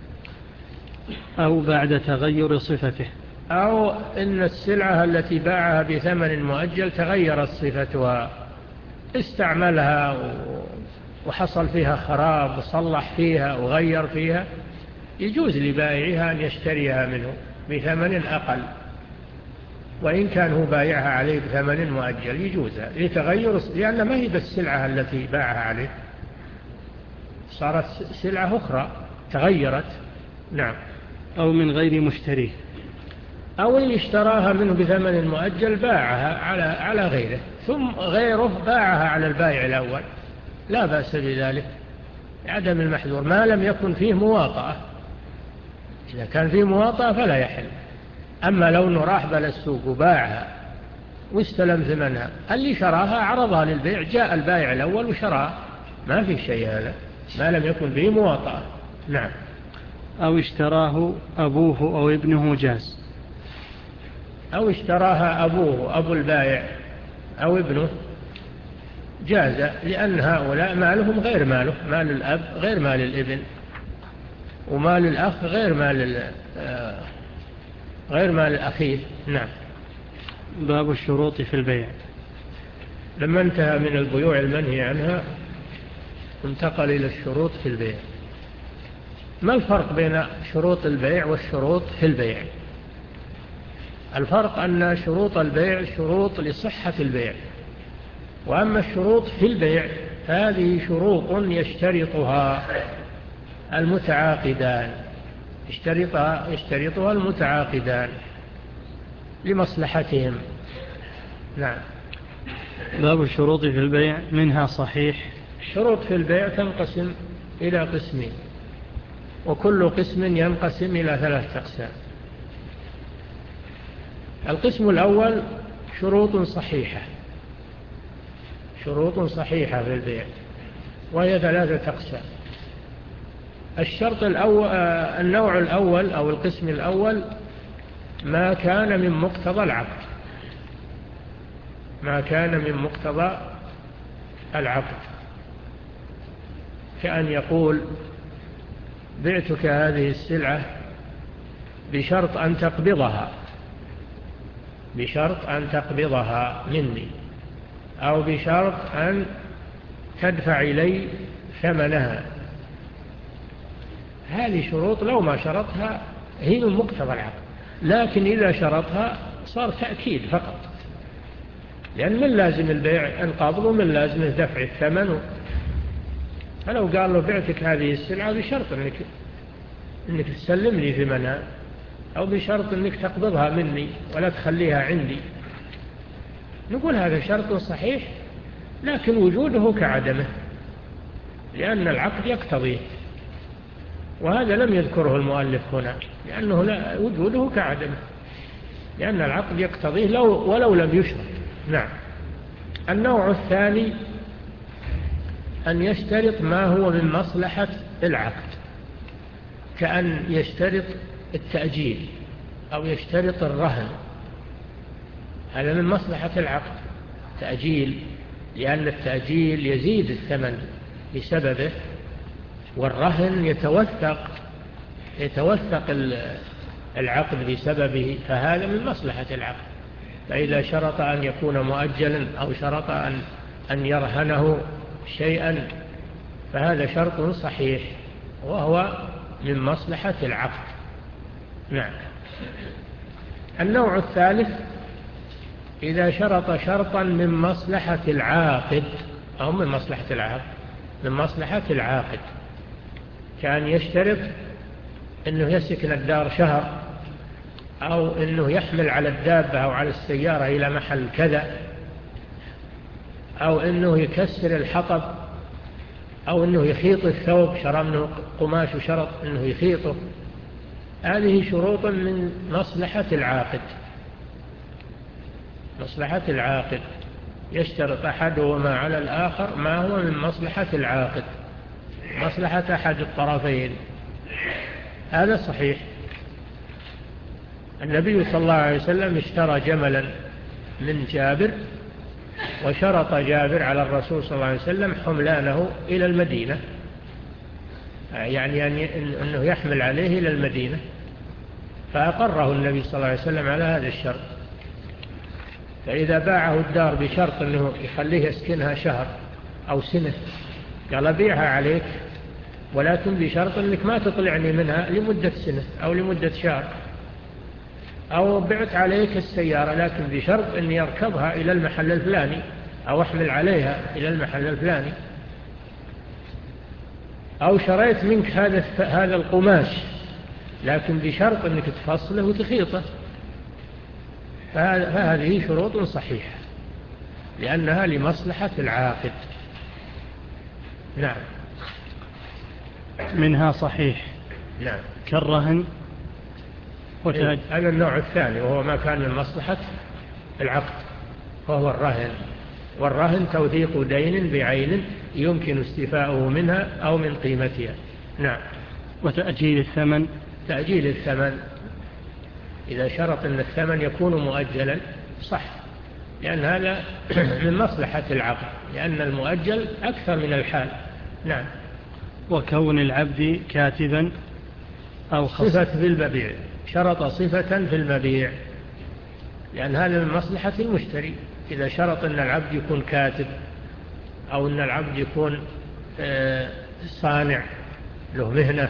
أو بعد تغير صفته، أو إن السلعة التي باعها بثمن مؤجل تغيرت صفتها، استعملها وحصل فيها خراب وصلح فيها وغير فيها، يجوز لبائعها أن يشتريها منه بثمن أقل، وإن كان هو بايعها عليه بثمن مؤجل يجوز لتغير، لأن ما هي بالسلعة التي باعها عليه، صارت سلعة أخرى تغيرت. نعم. أو من غير مشتريه، أو إن اشتراها منه بثمن مؤجل باعها على على غيره ثم غيره باعها على البائع الأول، لا بأس بذلك عدم المحذور ما لم يكن فيه مواطأة، إذا كان فيه مواطأة فلا يحل. أما لو أنه راح بلا السوق وباعها واستلم ثمنها، اللي شراها عرضها للبيع، جاء البائع الأول وشراها، ما في شيء هذا ما لم يكن فيه مواطأة. نعم. أو اشتراه أبوه أو ابنه جاز، أو اشتراها أبوه أبو البائع أو ابنه جاز، لأن هؤلاء مالهم غير ماله، مال الأب غير مال الابن، ومال الأخ غير مال غير مال أخيه. نعم. باب الشروط في البيع. لما انتهى من البيوع المنهي عنها انتقل إلى الشروط في البيع. ما الفرق بين شروط البيع والشروط في البيع؟ الفرق أن شروط البيع شروط لصحة البيع، وأما الشروط في البيع هذه شروط يشترطها المتعاقدان، يشترطها, يشترطها المتعاقدان لمصلحتهم. نعم. باب الشروط في البيع، منها صحيح. الشروط في البيع تنقسم إلى قسمين، وكل قسم ينقسم إلى ثلاث أقسام. القسم الأول شروط صحيحة، شروط صحيحة في البيع وهي ثلاثة أقسام. الشرط الأول، النوع الأول أو القسم الأول ما كان من مقتضى العقد، ما كان من مقتضى العقد، كأن يقول بعتك هذه السلعة بشرط أن تقبضها، بشرط أن تقبضها مني، أو بشرط أن تدفع إلي ثمنها، هذه شروط لو ما شرطها هي من مقتضى العقد، لكن إذا شرطها صار تأكيد فقط، لأن من لازم البيع القبض ومن لازم دفع الثمن. فلو قال له بعتك هذه السلعة بشرط أنك, إنك تسلمني ثمنها، أو بشرط أنك تقبضها مني ولا تخليها عندي، نقول هذا شرط صحيح، لكن وجوده كعدمه، لأن العقد يقتضيه، وهذا لم يذكره المؤلف هنا، لأنه لا وجوده كعدمه، لأن العقد يقتضيه لو ولو لم يشرط. نعم. النوع الثاني أن يشترط ما هو من مصلحة العقد، كأن يشترط التأجيل أو يشترط الرهن، هذا من مصلحة العقد تأجيل، لأن التأجيل يزيد الثمن بسببه، والرهن يتوثق يتوثق العقد بسببه، فهذا من مصلحة العقد. فإذا شرط أن يكون مؤجلا أو شرط أن أن يرهنه شيئا فهذا شرط صحيح، وهو من مصلحة العقد. نعم. النوع الثالث إذا شرط شرطا من مصلحة العاقد، أو من مصلحة العاقد من مصلحة العاقد كان يشترط أنه يسكن الدار شهر، أو أنه يحمل على الدابة أو على السيارة إلى محل كذا، أو أنه يكسر الحطب، أو أنه يخيط الثوب، شرى منه قماش وشرط أنه يخيطه. هذه شروط من مصلحة العاقد. مصلحة العاقد يشترط أحدهما على الآخر ما هو من مصلحة العاقد، مصلحة أحد الطرفين، هذا صحيح. النبي صلى الله عليه وسلم اشترى جملا من جابر، وشرط جابر على الرسول صلى الله عليه وسلم حملانه إلى المدينة، يعني أنه يحمل عليه إلى المدينة، فأقره النبي صلى الله عليه وسلم على هذا الشرط. فإذا باعه الدار بشرط أنه يخليه يسكنها شهر أو سنة، قال بيعها عليك، ولكن بشرط أنك ما تطلعني منها لمدة سنة أو لمدة شهر، أو بعت عليك السيارة لكن بشرط أن يركبها إلى المحل الفلاني، أو أحمل عليها إلى المحل الفلاني، أو شريت منك هذا هذا القماش لكن بشرط أنك تفصله وتخيطه. فهذه شروط صحيحة لأنها لمصلحة العاقد. نعم. منها صحيح. نعم. كالرهن. إيه؟ هذا النوع الثاني وهو ما كان من مصلحة العقد، وهو الرهن. والرهن توثيق دين بعين يمكن استيفاؤه منها أو من قيمتها. نعم. وتأجيل الثمن. تأجيل الثمن إذا شرط أن الثمن يكون مؤجلا صح، لأن هذا من مصلحة العقد، لأن المؤجل أكثر من الحال. نعم. وكون العبد كاتبا أو خص. صفة في المبيع، شرط صفة في المبيع، لأن هذا من مصلحة المشتري. إذا شرط أن العبد يكون كاتب، أو أن العبد يكون صانع له مهنة،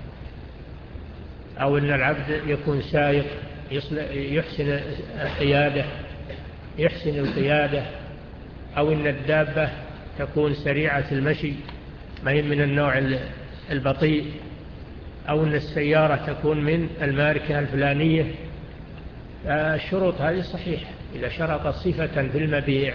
أو أن العبد يكون سائق يحسن القيادة يحسن القيادة، أو أن الدابة تكون سريعة المشي ما هي من النوع البطيء، أو أن السيارة تكون من الماركة الفلانية. الشروط هذه صحيحة. إذا شرط صفة في المبيع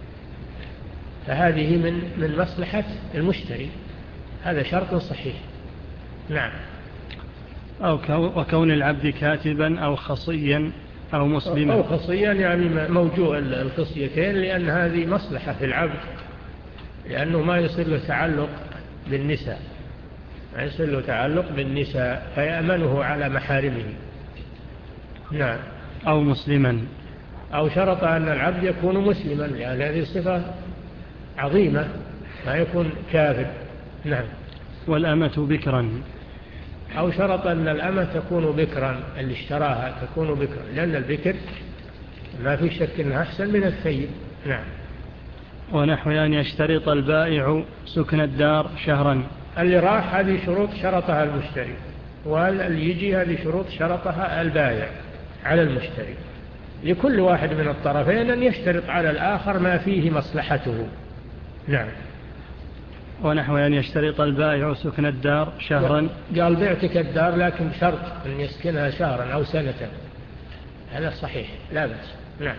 فهذه من من مصلحة المشتري، هذا شرط صحيح. نعم. أو وكون العبد كاتبا أو خصيا أو مسلما. أو خصيا يعني موجوع الخصيتين، لأن هذه مصلحة في العبد، لأنه ما يصير له تعلق بالنساء ما يصير له تعلق بالنساء فيأمنه على محارمه. نعم. أو مسلما. أو شرط أن العبد يكون مسلما، لأن هذه صفة عظيمة، ما يكون كافر. نعم. والأمة بكرا. أو شرط أن الأمة تكون بكرا، اللي اشتراها تكون بكرا، لأن البكر ما في شك أنها أحسن من الثيب. نعم. ونحو أن يشترط البائع سكن الدار شهرا. اللي راح هذه شروط شرطها المشتري، واللي يجي هذه شروط شرطها البائع على المشتري. لكل واحد من الطرفين أن يشترط على الآخر ما فيه مصلحته. نعم. ونحو أن يشترط البائع سكن الدار شهرا. قال بعتك الدار لكن بشرط أن يسكنها شهرا أو سنة، هذا صحيح لا بأس. نعم.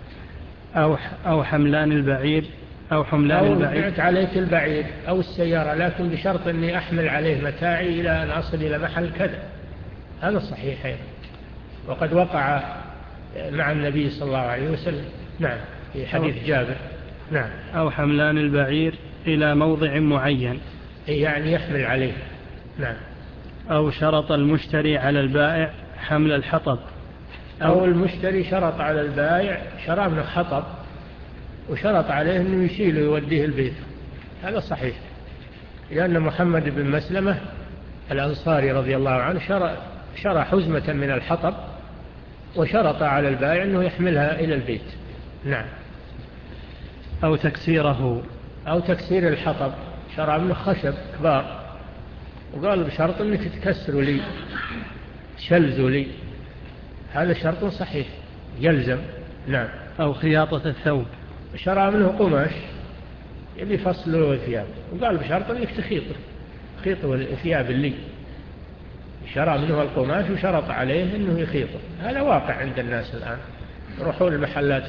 أو أو حملان البعير أو حملان أو البعير. بعت عليك البعير أو السيارة لكن بشرط أني أحمل عليه متاعي إلى أن أصل إلى محل كذا، هذا صحيح أيضا، وقد وقع مع النبي صلى الله عليه وسلم. نعم، في حديث جابر. نعم. أو حملان البعير إلى موضع معين، يعني يحمل عليه. نعم. أو شرط المشتري على البائع حمل الحطب، أو, أو المشتري شرط على البائع شراء من الحطب وشرط عليه أنه يشيله ويوديه البيت، هذا صحيح، لأن محمد بن مسلمة الأنصاري رضي الله عنه شرى, شرى حزمة من الحطب وشرط على البائع أنه يحملها إلى البيت. نعم. أو تكسيره، أو تكسير الحطب، شرى من خشب كبار وقال بشرط أنك تكسروا لي شلزوا لي، هذا شرط صحيح يلزم. نعم. أو خياطة الثوب، شرى منه قماش يبي فصله الثياب وقال بشرط أنك تخيطه خيطه الثياب اللي شرى منه القماش وشرط عليه أنه يخيطه. هذا واقع عند الناس الآن، يروحون المحلات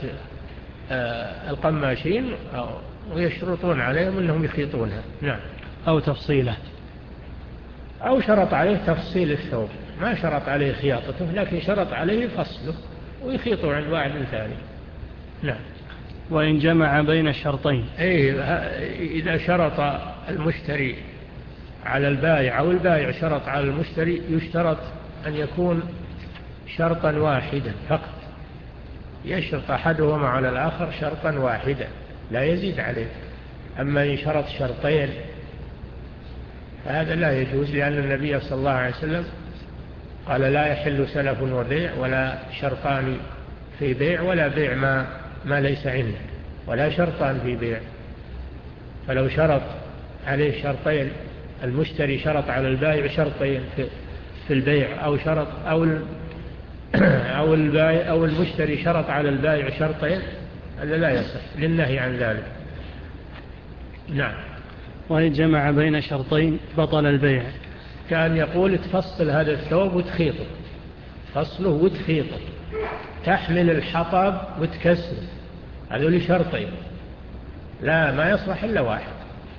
آه القماشين ويشرطون عليهم أنهم يخيطونها. نعم. أو تفصيله، أو شرط عليه تفصيل الثوب، ما شرط عليه خياطته لكن شرط عليه فصله ويخيطه عند واحد ثاني. نعم. وإن جمع بين الشرطين، أي إذا شرط المشتري على البائع أو البائع شرط على المشتري يشترط أن يكون شرطا واحدا فقط، يشرط أحدهما على الآخر شرطا واحدا لا يزيد عليه. أما إن شرط شرطين فهذا لا يجوز، لأن النبي صلى الله عليه وسلم قال لا يحل سلف وبيع ولا شرطان في بيع ولا بيع ما, ما ليس عنده ولا شرطان في بيع. فلو شرط عليه شرطين، المشتري شرط على البائع شرطين في البيع أو شرط أو أو البائع أو المشتري شرط على البائع شرطين، هذا لا يصح للنهي عن ذلك. نعم. وإن جمع بين شرطين بطل البيع، كان يقول تفصل هذا الثوب وتخيطه، فصله وتخيطه، تحمل الحطب وتكسره، هذول شرطين لا ما يصلح إلا واحد.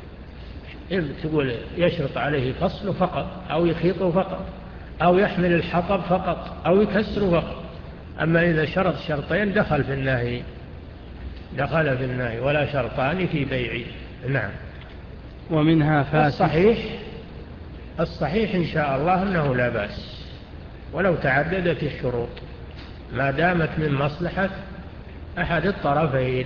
تقول يشرط عليه فصله فقط أو يخيطه فقط أو يحمل الحطب فقط أو يكسره فقط. أما إذا شرط شرطين دخل في النهي، دخل في النهي ولا شرطان في بيعه. نعم. ومنها فاسد. الصحيح الصحيح إن شاء الله أنه لا بأس ولو تعددت الشروط ما دامت من مصلحة أحد الطرفين.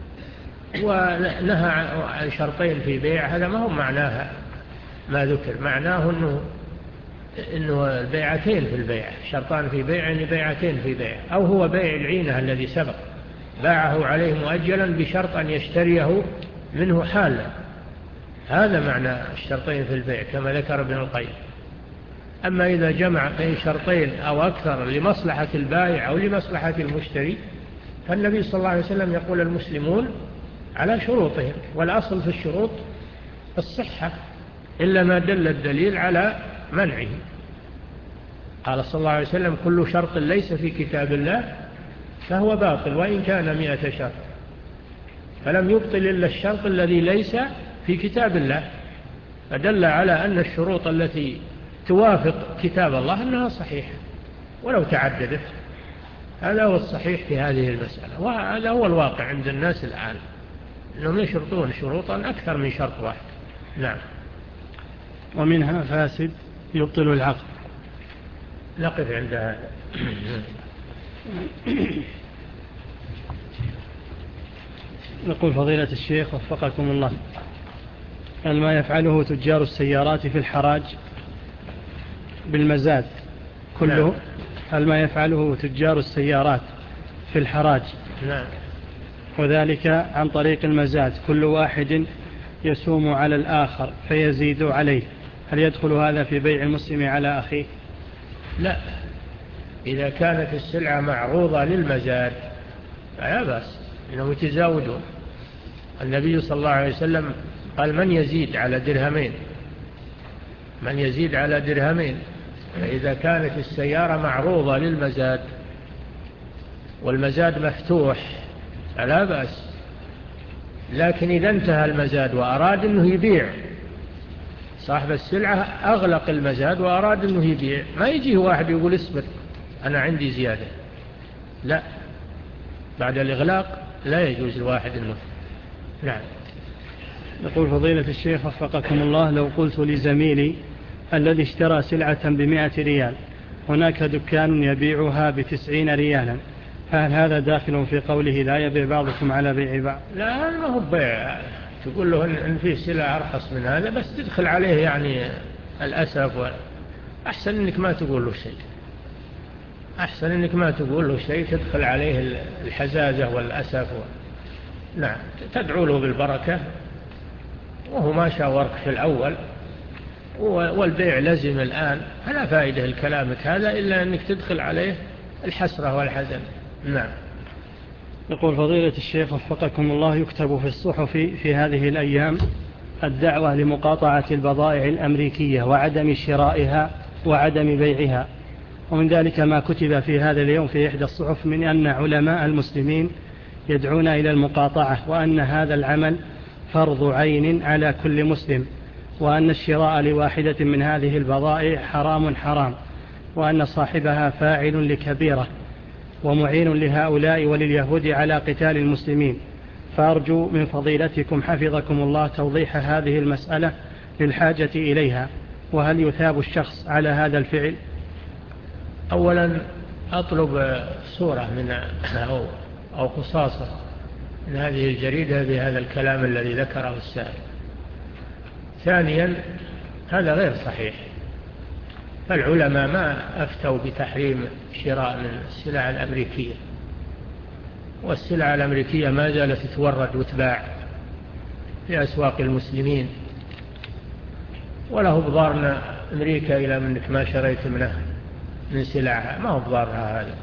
ونهى عن شرطين في بيع، هذا ما هو معناها ما ذكر، معناه أنه, إنه البيعتين في البيع، شرطان في بيع يعني بيعتين في بيع، أو هو بيع العينة الذي سبق باعه عليه مؤجلا بشرط أن يشتريه منه حالا، هذا معنى الشرطين في البيع كما ذكر ابن القيم. أما إذا جمع بين شرطين أو أكثر لمصلحة البائع أو لمصلحة المشتري فالنبي صلى الله عليه وسلم يقول المسلمون على شروطهم، والأصل في الشروط الصحة إلا ما دل الدليل على منعه. قال صلى الله عليه وسلم كل شرط ليس في كتاب الله فهو باطل وإن كان مئة شرط، فلم يبطل إلا الشرط الذي ليس في كتاب الله، فدل على أن الشروط التي توافق كتاب الله أنها صحيحة ولو تعددت. هذا هو الصحيح في هذه المسألة، وهذا هو الواقع عند الناس الآن أنهم يشرطون شروطا أكثر من شرط واحد. نعم. ومنها فاسد يبطل العقد. نقف عند هذا. نقول فضيلة الشيخ وفقكم الله، هل ما يفعله تجار السيارات في الحراج بالمزاد كله؟ نعم. هل ما يفعله تجار السيارات في الحراج نعم. وذلك عن طريق المزاد كل واحد يسوم على الآخر فيزيد عليه، هل يدخل هذا في بيع المسلم على أخيه؟ لا، إذا كانت السلعة معروضة للمزاد فلا بأس إنهم يتزاودون. النبي صلى الله عليه وسلم قال من يزيد على درهمين، من يزيد على درهمين. فإذا كانت السيارة معروضة للمزاد والمزاد مفتوح فلا بأس. لكن إذا انتهى المزاد وأراد أنه يبيع، صاحب السلعة أغلق المزاد وأراد أنه يبيع، ما يجيه واحد يقول اصبر أنا عندي زيادة، لا، بعد الإغلاق لا يجوز الواحد أنه. نعم. يقول فضيلة الشيخ وفقكم الله، لو قلت لزميلي الذي اشترى سلعة بمائة ريال هناك دكان يبيعها بتسعين ريالا، فهل هذا داخل في قوله لا يبيع بعضكم على بيع بعض؟ لا، ما هو بيع. تقول له إن في سلعة أرخص من هذا، بس تدخل عليه يعني الأسف. أحسن إنك ما تقول له شيء، أحسن إنك ما تقول له شيء، تدخل عليه الحزازة والأسف و... نعم، تدعو له بالبركة وهو ما شاورك في الأول والبيع لزم الآن، فلا فائدة لكلامك هذا إلا أنك تدخل عليه الحسرة والحزن. نعم. يقول فضيلة الشيخ وفقكم الله، يكتب في الصحف في هذه الأيام الدعوة لمقاطعة البضائع الأمريكية وعدم شرائها وعدم بيعها، ومن ذلك ما كتب في هذا اليوم في إحدى الصحف من أن علماء المسلمين يدعون إلى المقاطعة، وأن هذا العمل فرض عين على كل مسلم، وأن الشراء لواحدة من هذه البضائع حرام حرام، وأن صاحبها فاعل لكبيرة ومعين لهؤلاء ولليهود على قتال المسلمين. فأرجو من فضيلتكم حفظكم الله توضيح هذه المسألة للحاجة إليها، وهل يثاب الشخص على هذا الفعل؟ أولا أطلب صورة من أو, أو قصاصة من هذه الجريدة بهذا الكلام الذي ذكره السائل. ثانيا هذا غير صحيح، فالعلماء ما أفتوا بتحريم شراء من السلع الأمريكية، والسلع الأمريكية ما زالت تتورد وتباع في أسواق المسلمين، وله بضارنا أمريكا إلى منك ما شريت منه من سلعها، ما هو بضارها هذا.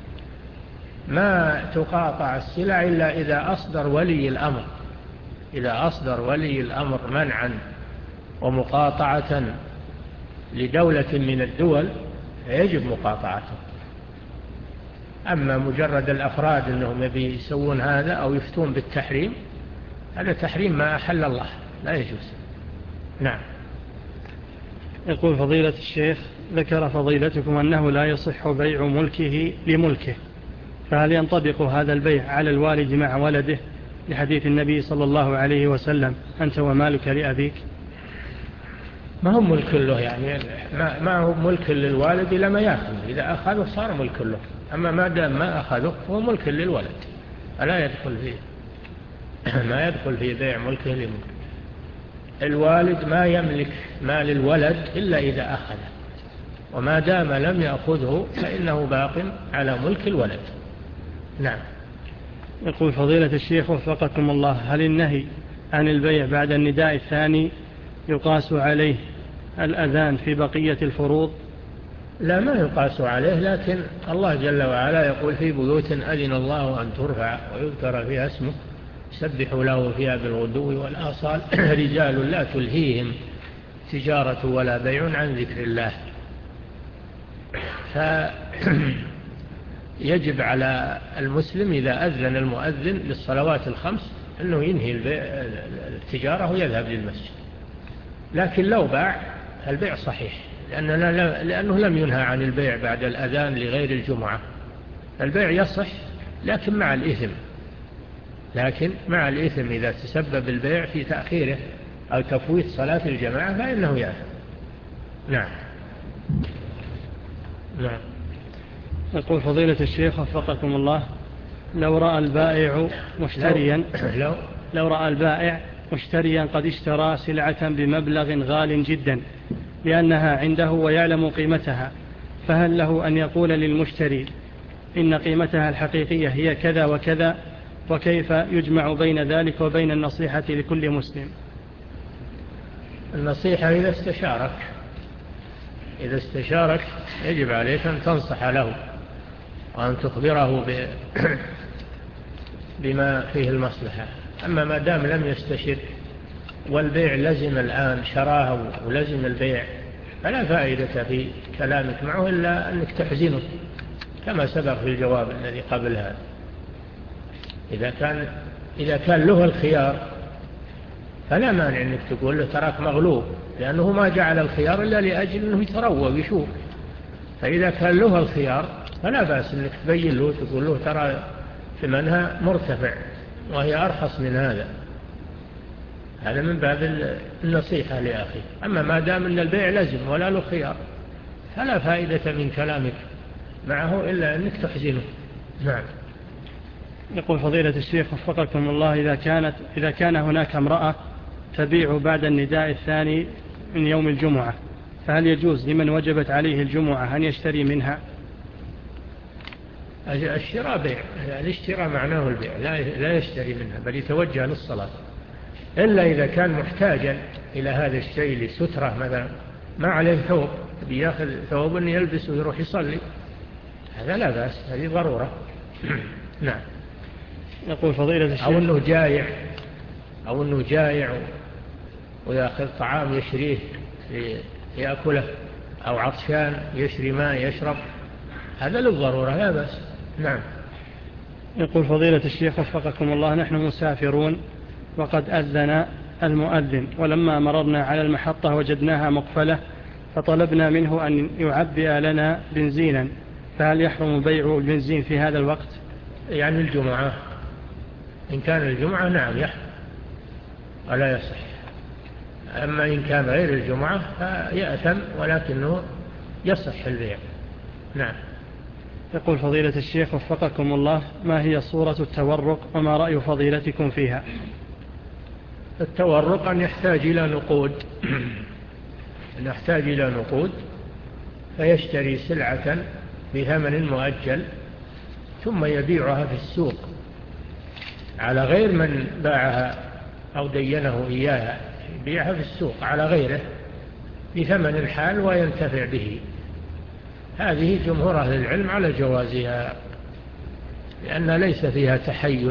ما تقاطع السلع إلا إذا أصدر ولي الأمر، إذا أصدر ولي الأمر منعا ومقاطعة لدولة من الدول يجب مقاطعته. أما مجرد الأفراد أنهم يسوون هذا أو يفتون بالتحريم، هذا تحريم ما أحل الله، لا يجوز. نعم. يقول فضيلة الشيخ، ذكر فضيلتكم أنه لا يصح بيع ملكه لملكه، فهل ينطبق هذا البيع على الوالد مع ولده لحديث النبي صلى الله عليه وسلم أنت ومالك لأبيك؟ ما هو ملك له، يعني ما, ما هو ملك للوالد إلا ما يأخذ، إذا أخذه صار ملك له، أما ما دام ما أخذه هو ملك للولد، فلا يدخل فيه ما يدخل في بيع ملكه لملك. الوالد ما يملك مال الولد إلا إذا أخذه، وما دام لم يأخذه فإنه باق على ملك الولد. نعم. يقول فضيلة الشيخ وفقكم الله، هل النهي عن البيع بعد النداء الثاني يقاس عليه الأذان في بقية الفروض؟ لا، ما يقاس عليه، لكن الله جل وعلا يقول في بيوت أذن الله أن ترفع ويذكر فيها اسمه سبحوا له فيها بالغدو والآصال رجال لا تلهيهم تجارة ولا بيع عن ذكر الله. فيجب على المسلم إذا أذن المؤذن للصلوات الخمس أنه ينهي التجارة ويذهب للمسجد. لكن لو باع البيع صحيح، لأنه, لأنه لم ينهى عن البيع بعد الأذان لغير الجمعة. البيع يصح لكن مع الإثم، لكن مع الإثم إذا تسبب البيع في تأخيره أو تفويت صلاة الجماعة فإنه يأثم. نعم. نعم. يقول فضيلة الشيخ وفقكم الله، لو رأى البائع مشتريا لو, لو رأى البائع مشتريا قد اشترى سلعة بمبلغ غال جدا لأنها عنده ويعلم قيمتها، فهل له أن يقول للمشتري إن قيمتها الحقيقية هي كذا وكذا، وكيف يجمع بين ذلك وبين النصيحة لكل مسلم؟ النصيحة إذا استشارك إذا استشارك يجب عليك أن تنصح له وأن تخبره بما فيه المصلحة. أما ما دام لم يستشر والبيع لزم الآن، شراه ولزم البيع، فلا فائدة في كلامك معه إلا أنك تحزنه كما سبق في الجواب الذي قبل هذا. إذا كان, إذا كان له الخيار فلا مانع أنك تقول له تراك مغلوب، لأنه ما جعل الخيار إلا لأجل أنه يتروى ويشوف. فإذا كان له الخيار فلا بأس أنك تبين له تقول له ترى ثمنها مرتفع وهي أرخص من هذا. هذا من باب النصيحة لأخي. أما ما دام أن البيع لازم ولا له خيار فلا فائدة من كلامك معه إلا أنك تحزنه. نعم. يقول فضيلة الشيخ وفقكم الله، إذا كانت إذا كان هناك امرأة تبيع بعد النداء الثاني من يوم الجمعة، فهل يجوز لمن وجبت عليه الجمعة أن يشتري منها؟ الشراء بيع، الاشتراء معناه البيع، لا يشتري منها بل يتوجه للصلاة، إلا إذا كان محتاجا إلى هذا الشيء لسترة مثلا، ما عليه ثوب بياخذ ثوب يلبسه ويروح يصلي، هذا لا بأس، هذه ضرورة. نعم. يقول فضيلة الشيخ أو أنه جائع أو أنه جائع ويأخذ طعام يشريه يأكله، أو عطشان يشري ماء يشرب، هذا للضرورة لا بأس. نعم. يقول فضيلة الشيخ وفقكم الله، نحن مسافرون وقد أذن المؤذن، ولما مررنا على المحطة وجدناها مقفلة فطلبنا منه أن يعبئ لنا بنزينا، فهل يحرم بيع البنزين في هذا الوقت؟ يعني الجمعة، إن كان الجمعة نعم يحرم ولا يصح. أما إن كان غير الجمعة فيأثم ولكنه يصح البيع. نعم. يقول فضيلة الشيخ وفقكم الله، ما هي صورة التورق وما رأي فضيلتكم فيها؟ التورق أن يحتاج إلى نقود أن يحتاج إلى نقود فيشتري سلعة بثمن مؤجل ثم يبيعها في السوق على غير من باعها أو دينه إياها، يبيعها في السوق على غيره بثمن الحال وينتفع به. هذه جمهور أهل العلم على جوازها، لأن ليس فيها تحيل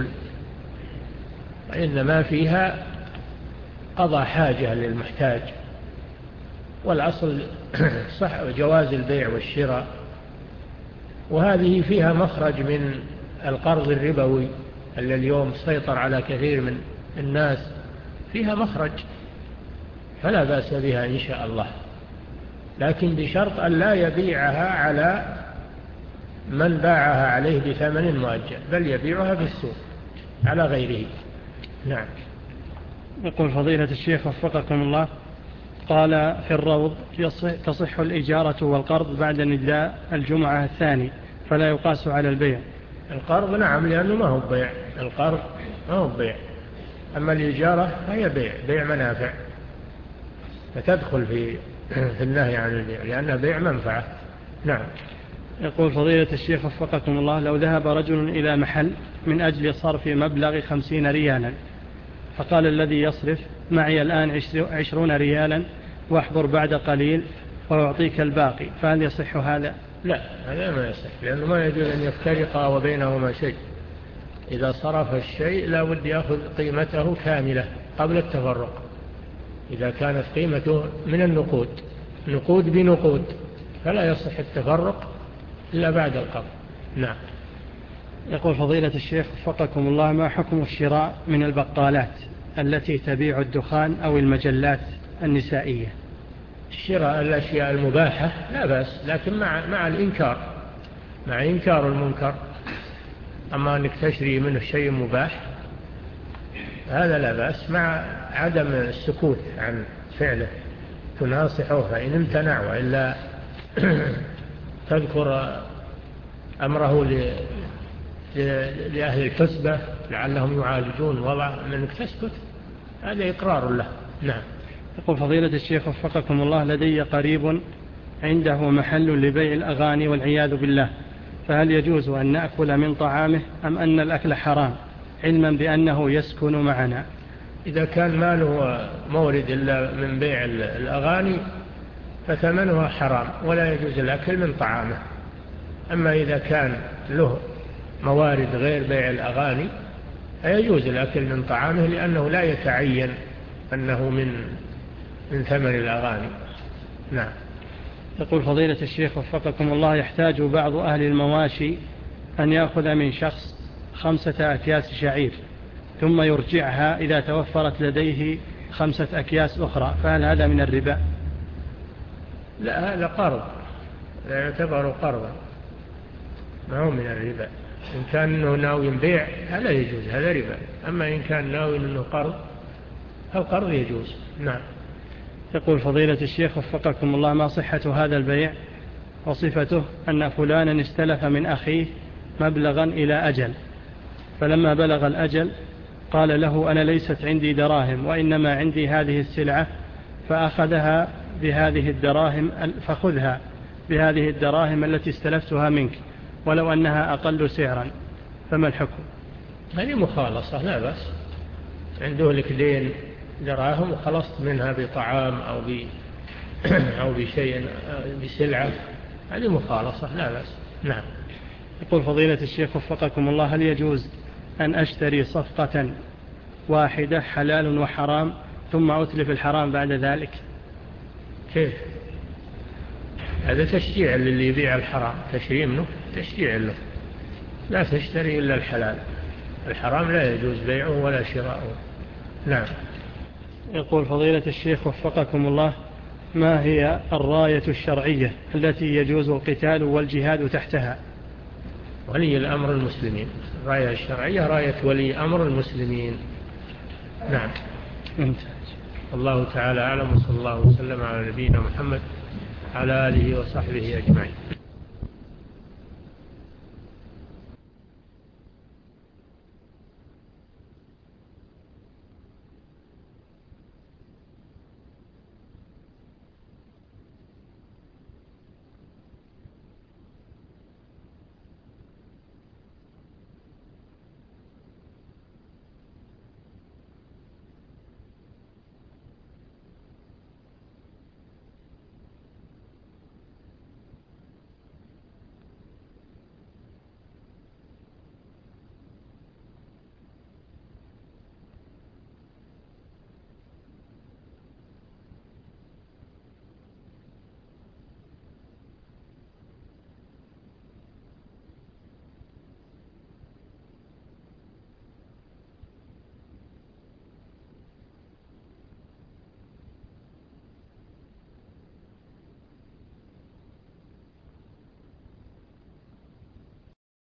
وإنما فيها قضاء حاجة للمحتاج، والأصل صح جواز البيع والشراء. وهذه فيها مخرج من القرض الربوي الذي اليوم سيطر على كثير من الناس، فيها مخرج فلا بأس بها إن شاء الله، لكن بشرط أن لا يبيعها على من باعها عليه بثمن مؤجل، بل يبيعها في السوق على غيره. نعم. يقول فضيلة الشيخ وفقكم الله، قال في الروض تصح الإجارة والقرض بعد نداء الجمعة الثاني فلا يقاس على البيع. القرض نعم، لأنه ما هو بيع، القرض ما هو بيع، أما الإجارة فهي بيع، بيع منافع، فتدخل في في النهي عن البيع لأنها بيع منفعة. نعم. يقول فضيلة الشيخ وفقكم الله، لو ذهب رجل إلى محل من أجل صرف مبلغ خمسين ريالا، فقال الذي يصرف معي الآن عشرون ريالا واحضر بعد قليل وأعطيك الباقي، فهل يصح هذا؟ لا، هذا ما يصح، لأنه ما يجوز أن يفترق وبينهما شيء. إذا صرف الشيء لا بد يأخذ قيمته كاملة قبل التفرق، إذا كانت قيمته من النقود نقود بنقود فلا يصح التفرق إلا بعد القبض. نعم. يقول فضيلة الشيخ وفقكم الله، ما حكم الشراء من البقالات التي تبيع الدخان أو المجلات النسائية؟ الشراء الأشياء المباحة لا بأس، لكن مع, مع الإنكار مع إنكار المنكر. أما أنك تشري منه شيء مباح هذا لا بأس، مع عدم السكوت عن فعله، تناصحه فإن امتنع، وإلا تذكر أمره لأهل الحسبة لعلهم يعالجون وضع، منك تسكت، هذا إقرار له. نعم. يقول فضيلة الشيخ وفقكم الله، لدي قريب عنده محل لبيع الأغاني والعياذ بالله، فهل يجوز أن نأكل من طعامه أم أن الأكل حرام علما بأنه يسكن معنا؟ إذا كان ما له مورد إلا من بيع الأغاني فثمنها حرام ولا يجوز الأكل من طعامه. أما إذا كان له موارد غير بيع الأغاني فيجوز الأكل من طعامه، لأنه لا يتعين أنه من من ثمن الأغاني. نعم. يقول فضيلة الشيخ وفقكم الله، يحتاج بعض أهل المواشي أن يأخذ من شخص خمسة أكياس شعير ثم يرجعها إذا توفرت لديه خمسة أكياس أخرى، فهل هذا من الربا؟ لا، هذا قرض، لا يعتبر قرضا، ما هو من الربا. إن كان أنه ناوي بيع هذا يجوز، هذا ربا. أما إن كان ناوي أنه قرض فالقرض يجوز. نعم. يقول فضيلة الشيخ وفقكم الله، ما صحة هذا البيع وصفته أن فلانا استلف من أخيه مبلغا إلى أجل، فلما بلغ الأجل قال له أنا ليست عندي دراهم وإنما عندي هذه السلعة، فأخذها بهذه الدراهم فخذها بهذه الدراهم التي استلفتها منك ولو أنها أقل سعرا، فما الحكم؟ هذه مخالصة، لا بأس. عنده لك دين دراهم وخلصت منها بطعام أو ب أو بشيء بسلعة، هذه مخالصة، لا بأس. نعم. يقول فضيلة الشيخ وفقكم الله، هل يجوز أن أشتري صفقة واحدة حلال وحرام ثم أتلف الحرام بعد ذلك؟ كيف؟ هذا تشجيع للي يبيع الحرام، تشريع منه، تشجيع له. لا تشتري إلا الحلال، الحرام لا يجوز بيعه ولا شراؤه. نعم. يقول فضيلة الشيخ وفقكم الله، ما هي الراية الشرعية التي يجوز القتال والجهاد تحتها؟ ولي الأمر المسلمين. الراية الشرعية راية ولي أمر المسلمين. نعم. ممتاز. الله تعالى أعلم، وصلى الله وسلم على نبينا محمد على آله وصحبه أجمعين.